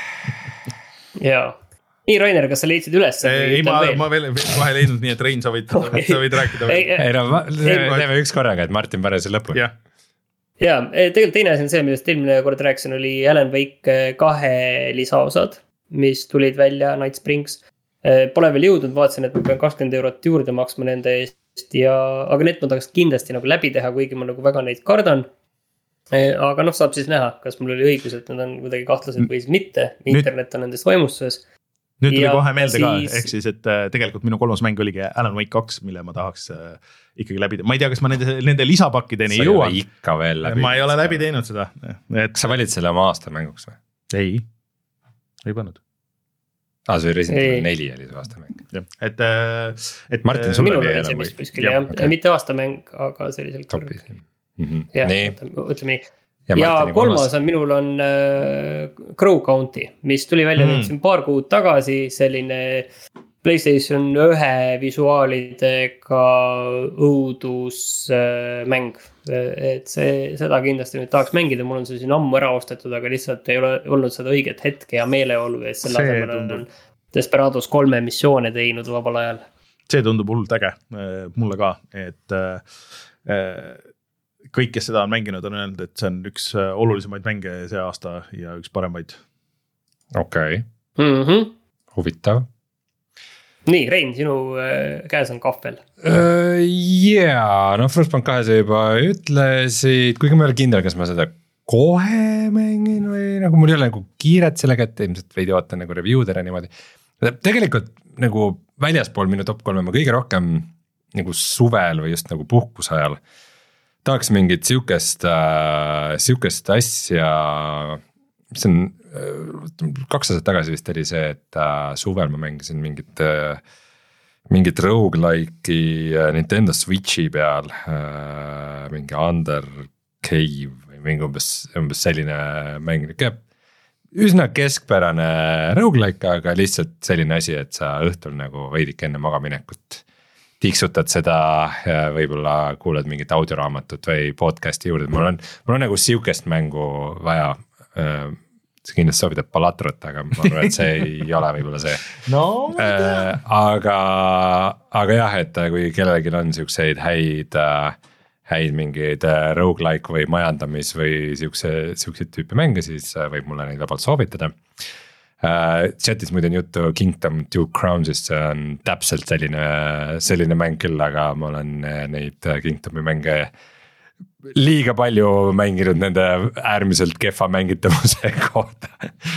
Jaa. Nii, Rainer, kas sa leidsid üles? Ei, ma, ma veel kohe leidnud nii, et Rein, sa võid, okay. sa võid rääkida. Ei, ei no, teeme üks korraga, et Martin pane see lõpuni. Ja, ja tegelikult teine asi on see, millest eelmine kord rääkisin, oli Alan Wake kahe lisaosad, mis tulid välja Night Springs. Pole veel jõudnud, vaatasin, et ma pean kakskümmend eurot juurde maksma nende eest, ja, aga need ma tahaks kindlasti nagu läbi teha, kuigi ma nagu väga neid kardan. Aga noh, saab siis näha, kas mul oli õigus, et nad on kuidagi kahtlased või siis mitte. Internet on nendest vaimustuses. Nüüd tuli kohe meelde ka, siis... ehk siis, et tegelikult minu kolmas mäng oligi Alan Wake kaks, mille ma tahaks ikkagi läbi teha. Ma ei tea, kas ma nende, nende lisapakkideni sa jõuan. Ikka veel läbi. Ma ei ole läbi teinud seda. Et... Sa valid selle oma aasta mänguks või? Ei, ei pannud. Ah, see oli Resident Evil neli oli see aasta mäng. Ja, et, et Martin, sul minul oli see kuskil, jah, okay. Mitte aasta mäng, aga selliselt Topis. Mm-hmm. Jah, ütleme nii. ja, ja kolmas on minul on äh, Crow County, mis tuli välja mm. nüüd siin paar kuud tagasi, selline PlayStation ühe visuaalidega õudusmäng äh,. et see, seda kindlasti nüüd tahaks mängida, mul on see siin ammu ära ostetud, aga lihtsalt ei ole olnud seda õiget hetke ja meeleolu, et selle asemel on Desperados kolme missioone teinud vabal ajal. See tundub hullult äge mulle ka, et äh, kõik, kes seda on mänginud, on öelnud, et see on üks olulisemaid mänge see aasta ja üks paremaid. Okei, okay. mm-hmm. Huvitav. Nii, Rein, sinu käes on kahvel. Uh, yeah, no Frostpunk kahe sa juba ütlesid, kuigi ma ei ole kindel, kas ma seda kohe mängin või nagu mul ei ole nagu kiiret sellega, et ilmselt veidi ootan nagu reviewdere niimoodi. Tegelikult nagu väljaspool minu top kolme ma kõige rohkem nagu suvel või just nagu puhkuse ajal tahaks mingit siukest, äh, siukest asja, mis on äh, kaks aastat tagasi vist oli see, et äh, suvel ma mängisin mingit, äh, mingit roguelike'i Nintendo Switchi peal, äh, mingi Under Cave või mingi umbes, umbes selline mäng, üsna keskpärane roguelike, aga lihtsalt selline asi, et sa õhtul nagu veidike enne magaminekut tiksutad seda, võib-olla kuulad mingit audioraamatut või podcasti juurde, mul on, mul on nagu siukest mängu vaja, see kindlasti sobitab Palatrot, aga ma arvan, et see ei ole võib-olla see. No, ma ei tea. Aga, aga jah, et kui kellelgi on siukseid häid, häid mingeid roguelike või majandamis või siukse, siukseid tüüpi mänge, siis võib mulle neid vabalt soovitada. Uh, chatis muide on juttu Kingdom Two Crowns'ist, see on täpselt selline, selline mäng küll, aga ma olen neid Kingdomi mänge liiga palju mänginud nende äärmiselt kehva mängitavuse kohta.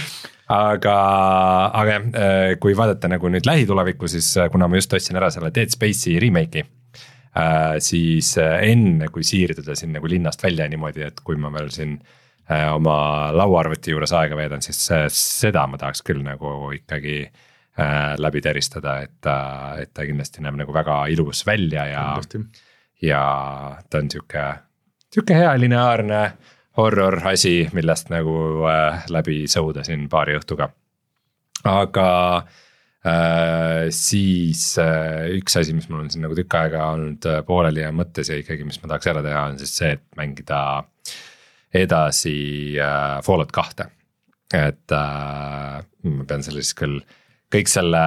aga, aga kui vaadata nagu nüüd lähitulevikku, siis kuna ma just ostsin ära selle Dead Space'i remake'i, uh, siis enne kui siirduda siin nagu linnast välja niimoodi, et kui ma veel siin oma lauaarvuti juures aega veedan, siis seda ma tahaks küll nagu ikkagi äh, läbi teristada, et, et ta kindlasti näeb nagu väga ilus välja ja, ja ta on siuke, siuke hea lineaarne horror asi, millest nagu äh, läbi sõuda siin paari õhtuga. Aga äh, siis äh, üks asi, mis mul on siin nagu tükk aega olnud pooleli ja mõttes ja ikkagi, mis ma tahaks ära teha, on siis see, et mängida edasi äh, Fallout kahte, et äh, ma pean selle siis küll kõik selle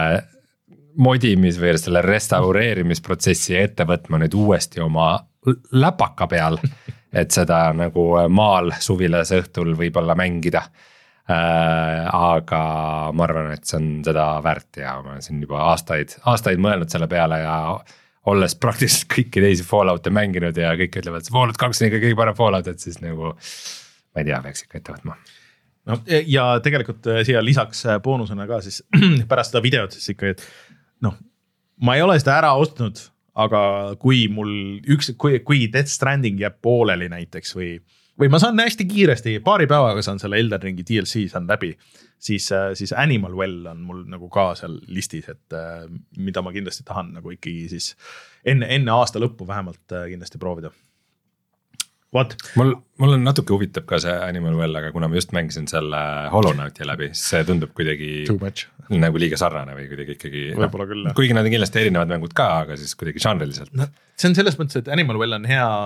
modimis või selle restaureerimisprotsessi ette võtma nüüd uuesti oma läpaka peal, et seda nagu maal suvilas õhtul võib-olla mängida äh,. aga ma arvan, et see on seda väärt ja ma olen siin juba aastaid, aastaid mõelnud selle peale ja olles praktiliselt kõiki teisi Fallout'e mänginud ja kõik ütlevad, et Fallout kaks on ikka kõige parem Fallout, et siis nagu ma ei tea, peaks ikka ette võtma. No, ja tegelikult siia lisaks boonusena ka siis pärast seda videot siis ikka, et noh, ma ei ole seda ära ostnud, aga kui mul üks, kui, kui Death Stranding jääb pooleli näiteks või, või ma saan hästi kiiresti, paari päevaga saan selle Elden Ringi D L C saan läbi, siis, siis Animal Well on mul nagu ka seal listis, et mida ma kindlasti tahan nagu ikkagi siis enne, enne aasta lõppu vähemalt kindlasti proovida. What? Mul, mul on natuke huvitav ka see Animal Well, aga kuna ma just mängisin selle Hollow Knighti läbi, siis see tundub kuidagi nagu liiga sarnane või kuidagi ikkagi, no, küll, kuigi nad on kindlasti erinevad mängud ka, aga siis kuidagi žanriliselt. No, see on selles mõttes, et Animal Well on hea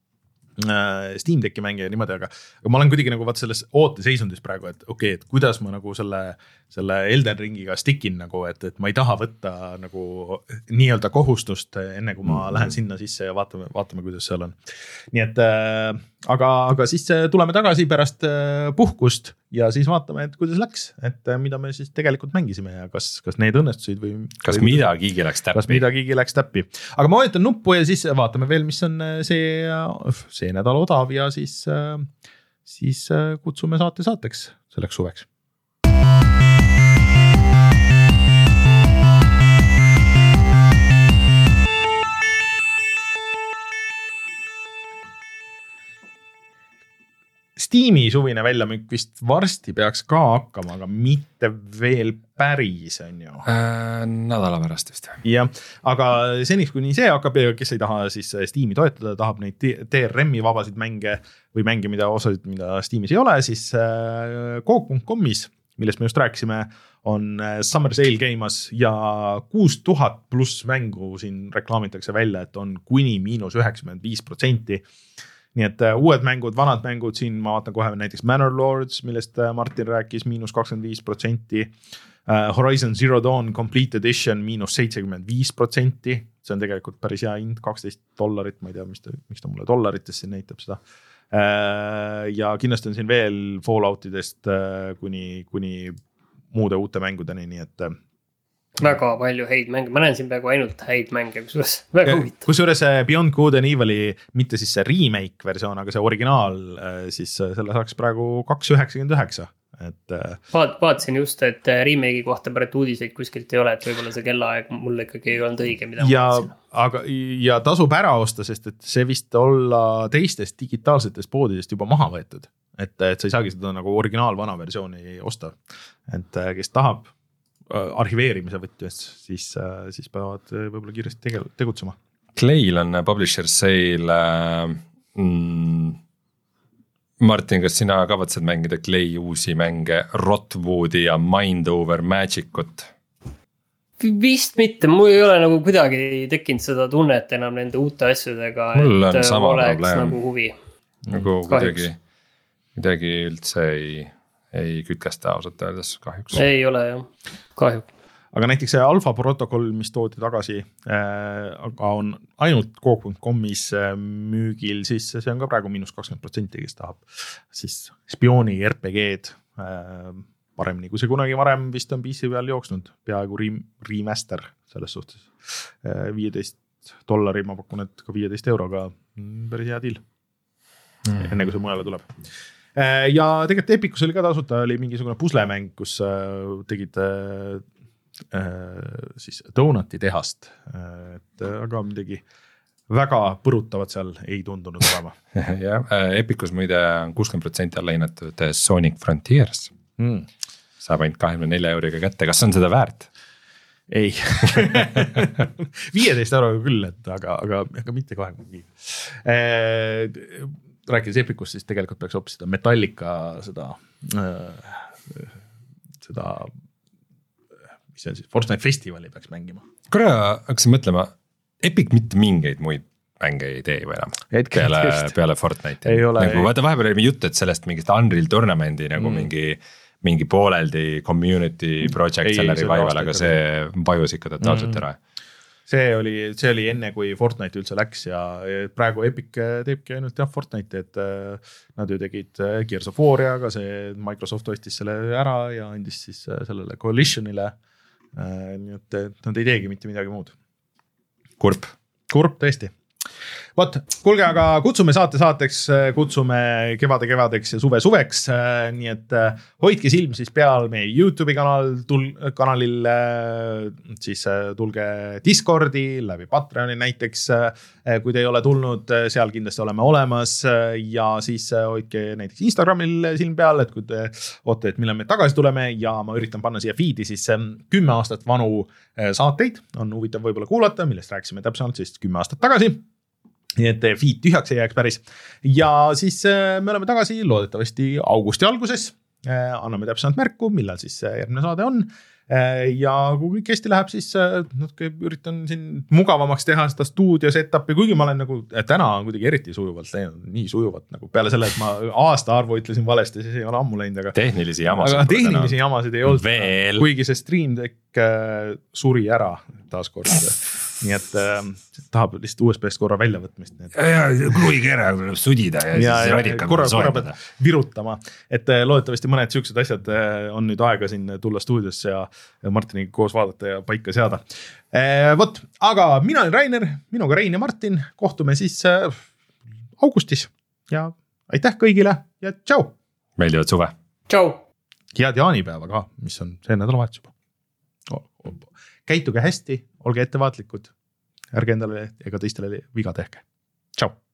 Steam Decki mängija niimoodi, aga, aga ma olen kuidagi nagu vaat selles ooteseisundis praegu, et okei, okay, et kuidas ma nagu selle, selle Elden Ringiga stickin nagu, et, et ma ei taha võtta nagu nii-öelda kohustust enne kui ma lähen sinna sisse ja vaatame, vaatame, kuidas seal on. Nii et äh, aga, aga siis tuleme tagasi pärast äh, puhkust ja siis vaatame, et kuidas läks, et äh, mida me siis tegelikult mängisime ja kas, kas need õnnestusid või kas või, midagigi läks täppi. Kas midagigi läks täppi. Aga ma vajutan nuppu ja siis vaatame veel, mis on see, see nädal odav ja siis, siis kutsume saate saateks selleks suveks. Steam'i suvine väljamüük vist varsti peaks ka hakkama, aga mitte veel päris, on ju. Äh, nädala pärast vist. jah, aga seniks kuni see hakkab ja kes ei taha siis Steam'i toetada, tahab neid T R M-i vabasid mänge või mänge, mida osasid, mida Steam'is ei ole, siis Coop punkt com'is, millest me just rääkisime, on Summer Sale käimas ja kuus tuhat pluss mängu siin reklaamitakse välja, et on kuni miinus üheksakümmend viis protsenti. Nii et uued mängud, vanad mängud, siin ma vaatan kohe näiteks Manor Lords, millest Martin rääkis, miinus kakskümmend viis protsenti. Horizon Zero Dawn Complete Edition miinus seitsekümmend viis protsenti. See on tegelikult päris hea hind, kaksteist dollarit, ma ei tea, mis ta, miks ta mulle dollarites siin näitab seda. Ja kindlasti on siin veel Falloutidest kuni, kuni muude uute mängudeni, nii et väga palju häid mänge, ma näen siin peaaegu ainult häid mänge, kusjuures väga huvitav. Kusjuures Beyond Good and Evil'i mitte siis see remake versioon, aga see originaal, siis selle saaks praegu kaks üheksakümmend üheksa. Et Vaat, vaatasin just, et remake'i kohta pärit uudiseid kuskilt ei ole, et võib-olla see kellaaeg mulle ikkagi ei olnud õige, mida ja, aga, ja tasub ära osta, sest et see vist olla teistest digitaalsetest poodidest juba maha võetud. Et, et sa ei saagi seda nagu originaal vana versiooni osta. Et kes tahab arhiveerimise võtjast, siis, siis peavad võib-olla kiiresti tegel, tegutsema. Clay'l on publisher sale. Mm, Martin, kas sina kavatsed mängida Clay uusi mänge Rotwoodi ja Mind Over Magicut? Vist mitte, mul ei ole nagu kuidagi tekkinud seda tunnet enam nende uute asjadega, mul et sama oleks probleem. Nagu huvi. Nagu kuidagi, kuidagi üldse ei... ei kütkesta ausalt öeldes kahjuks. Ei ole jah, kahju. Aga näiteks see alfa protokoll, mis toodi tagasi, äh, aga on ainult Coop punkt com'is äh, müügil, siis see on ka praegu miinus kakskümmend protsenti, kes tahab siis spiooni R P G-d äh, paremini, kui see kunagi varem vist on P C peal jooksnud, peaaegu remaster selles suhtes. Äh, viieteist dollari, ma pakun, et ka viieteist euroga päris hea deal, mm. enne kui see mujale tuleb. Ja tegelikult Epicus oli ka tasuta, oli mingisugune puslemäng, kus tegid siis Donati tehast, et aga midagi väga põrutavat seal ei tundunud olema. ja, Epicus muide on kuuskümmend protsenti alla hinnatud Sonic Frontiers. Mm. Saab ainult kahekümne nelja euriga kätte, kas on seda väärt? Ei, viieteist euroga küll, et aga, aga, aga mitte kahekümne viis. Rääkides Epicust, siis tegelikult peaks hoopis seda Metallica, seda, äh, seda, mis see on siis, Fortnite Festivali peaks mängima. Korra hakkasin mõtlema, Epic mitte mingeid muid mänge ei tee või enam peale, peale Fortnite. Nagu, vaata vahepeal oli jutt, et sellest mingist Unreal Tournamenti nagu mm. mingi, mingi pooleldi community project selle revival, aga see vajus ikka totaalselt mm. ära. See oli, see oli enne, kui Fortnite üldse läks ja praegu Epic teebki ainult jah Fortnite, et nad ju tegid Gears of War, aga see Microsoft ostis selle ära ja andis siis sellele Coalitionile, nii et nad ei teegi mitte midagi muud. Kurb. Kurb, tõesti. Vot, kuulge, aga kutsume saate saateks, kutsume kevade kevadeks ja suve suveks, nii et hoidke silm siis peal meie YouTube'i kanal, tul, kanalil, siis tulge Discordi, läbi Patreoni näiteks, kui te ei ole tulnud, seal kindlasti oleme olemas ja siis hoidke näiteks Instagramil silm peal, et kui te ootate, et millal me tagasi tuleme ja ma üritan panna siia feed'i siis kümme aastat vanu saateid, on huvitav võib-olla kuulata, millest rääkisime täpsemalt siis kümme aastat tagasi. Nii et feed tühjaks ei jääks päris. Ja siis me oleme tagasi loodetavasti augusti alguses. Anname täpsemalt märku, millal siis järgmine saade on. Ja kui kõik hästi läheb, siis natuke üritan siin mugavamaks teha seda stuudio setupi, kuigi ma olen nagu täna kuidagi eriti sujuvalt läinud, nii sujuvalt nagu peale selle, et ma aasta arvu ütlesin valesti, siis ei ole ammu läinud. Aga tehnilisi jamasid. Aga tehnilisi jamasid ei olnud. Veel. Kuigi see Stream Deck suri ära taas kord. Nii et äh, tahab lihtsalt U S B-st korra välja võtmist. Ja, ja kruigi ära sudida ja, ja siis radikal korra, korra pead virutama. Et äh, loodetavasti mõned süüksed asjad äh, on nüüd aega siin tulla stuudiosse ja Martiniga koos vaadata ja paika seada. Äh, võt, aga mina olen Rainer, minuga Rein ja Martin. Kohtume siis äh, augustis ja aitäh kõigile ja tšau! Meeldivad suve! Tšau! Head jaanipäeva ka, mis on see nädalavahetus juba. Käituge hästi, olge ettevaatlikud, ärge endale ega teistele viga tehke. Tšau!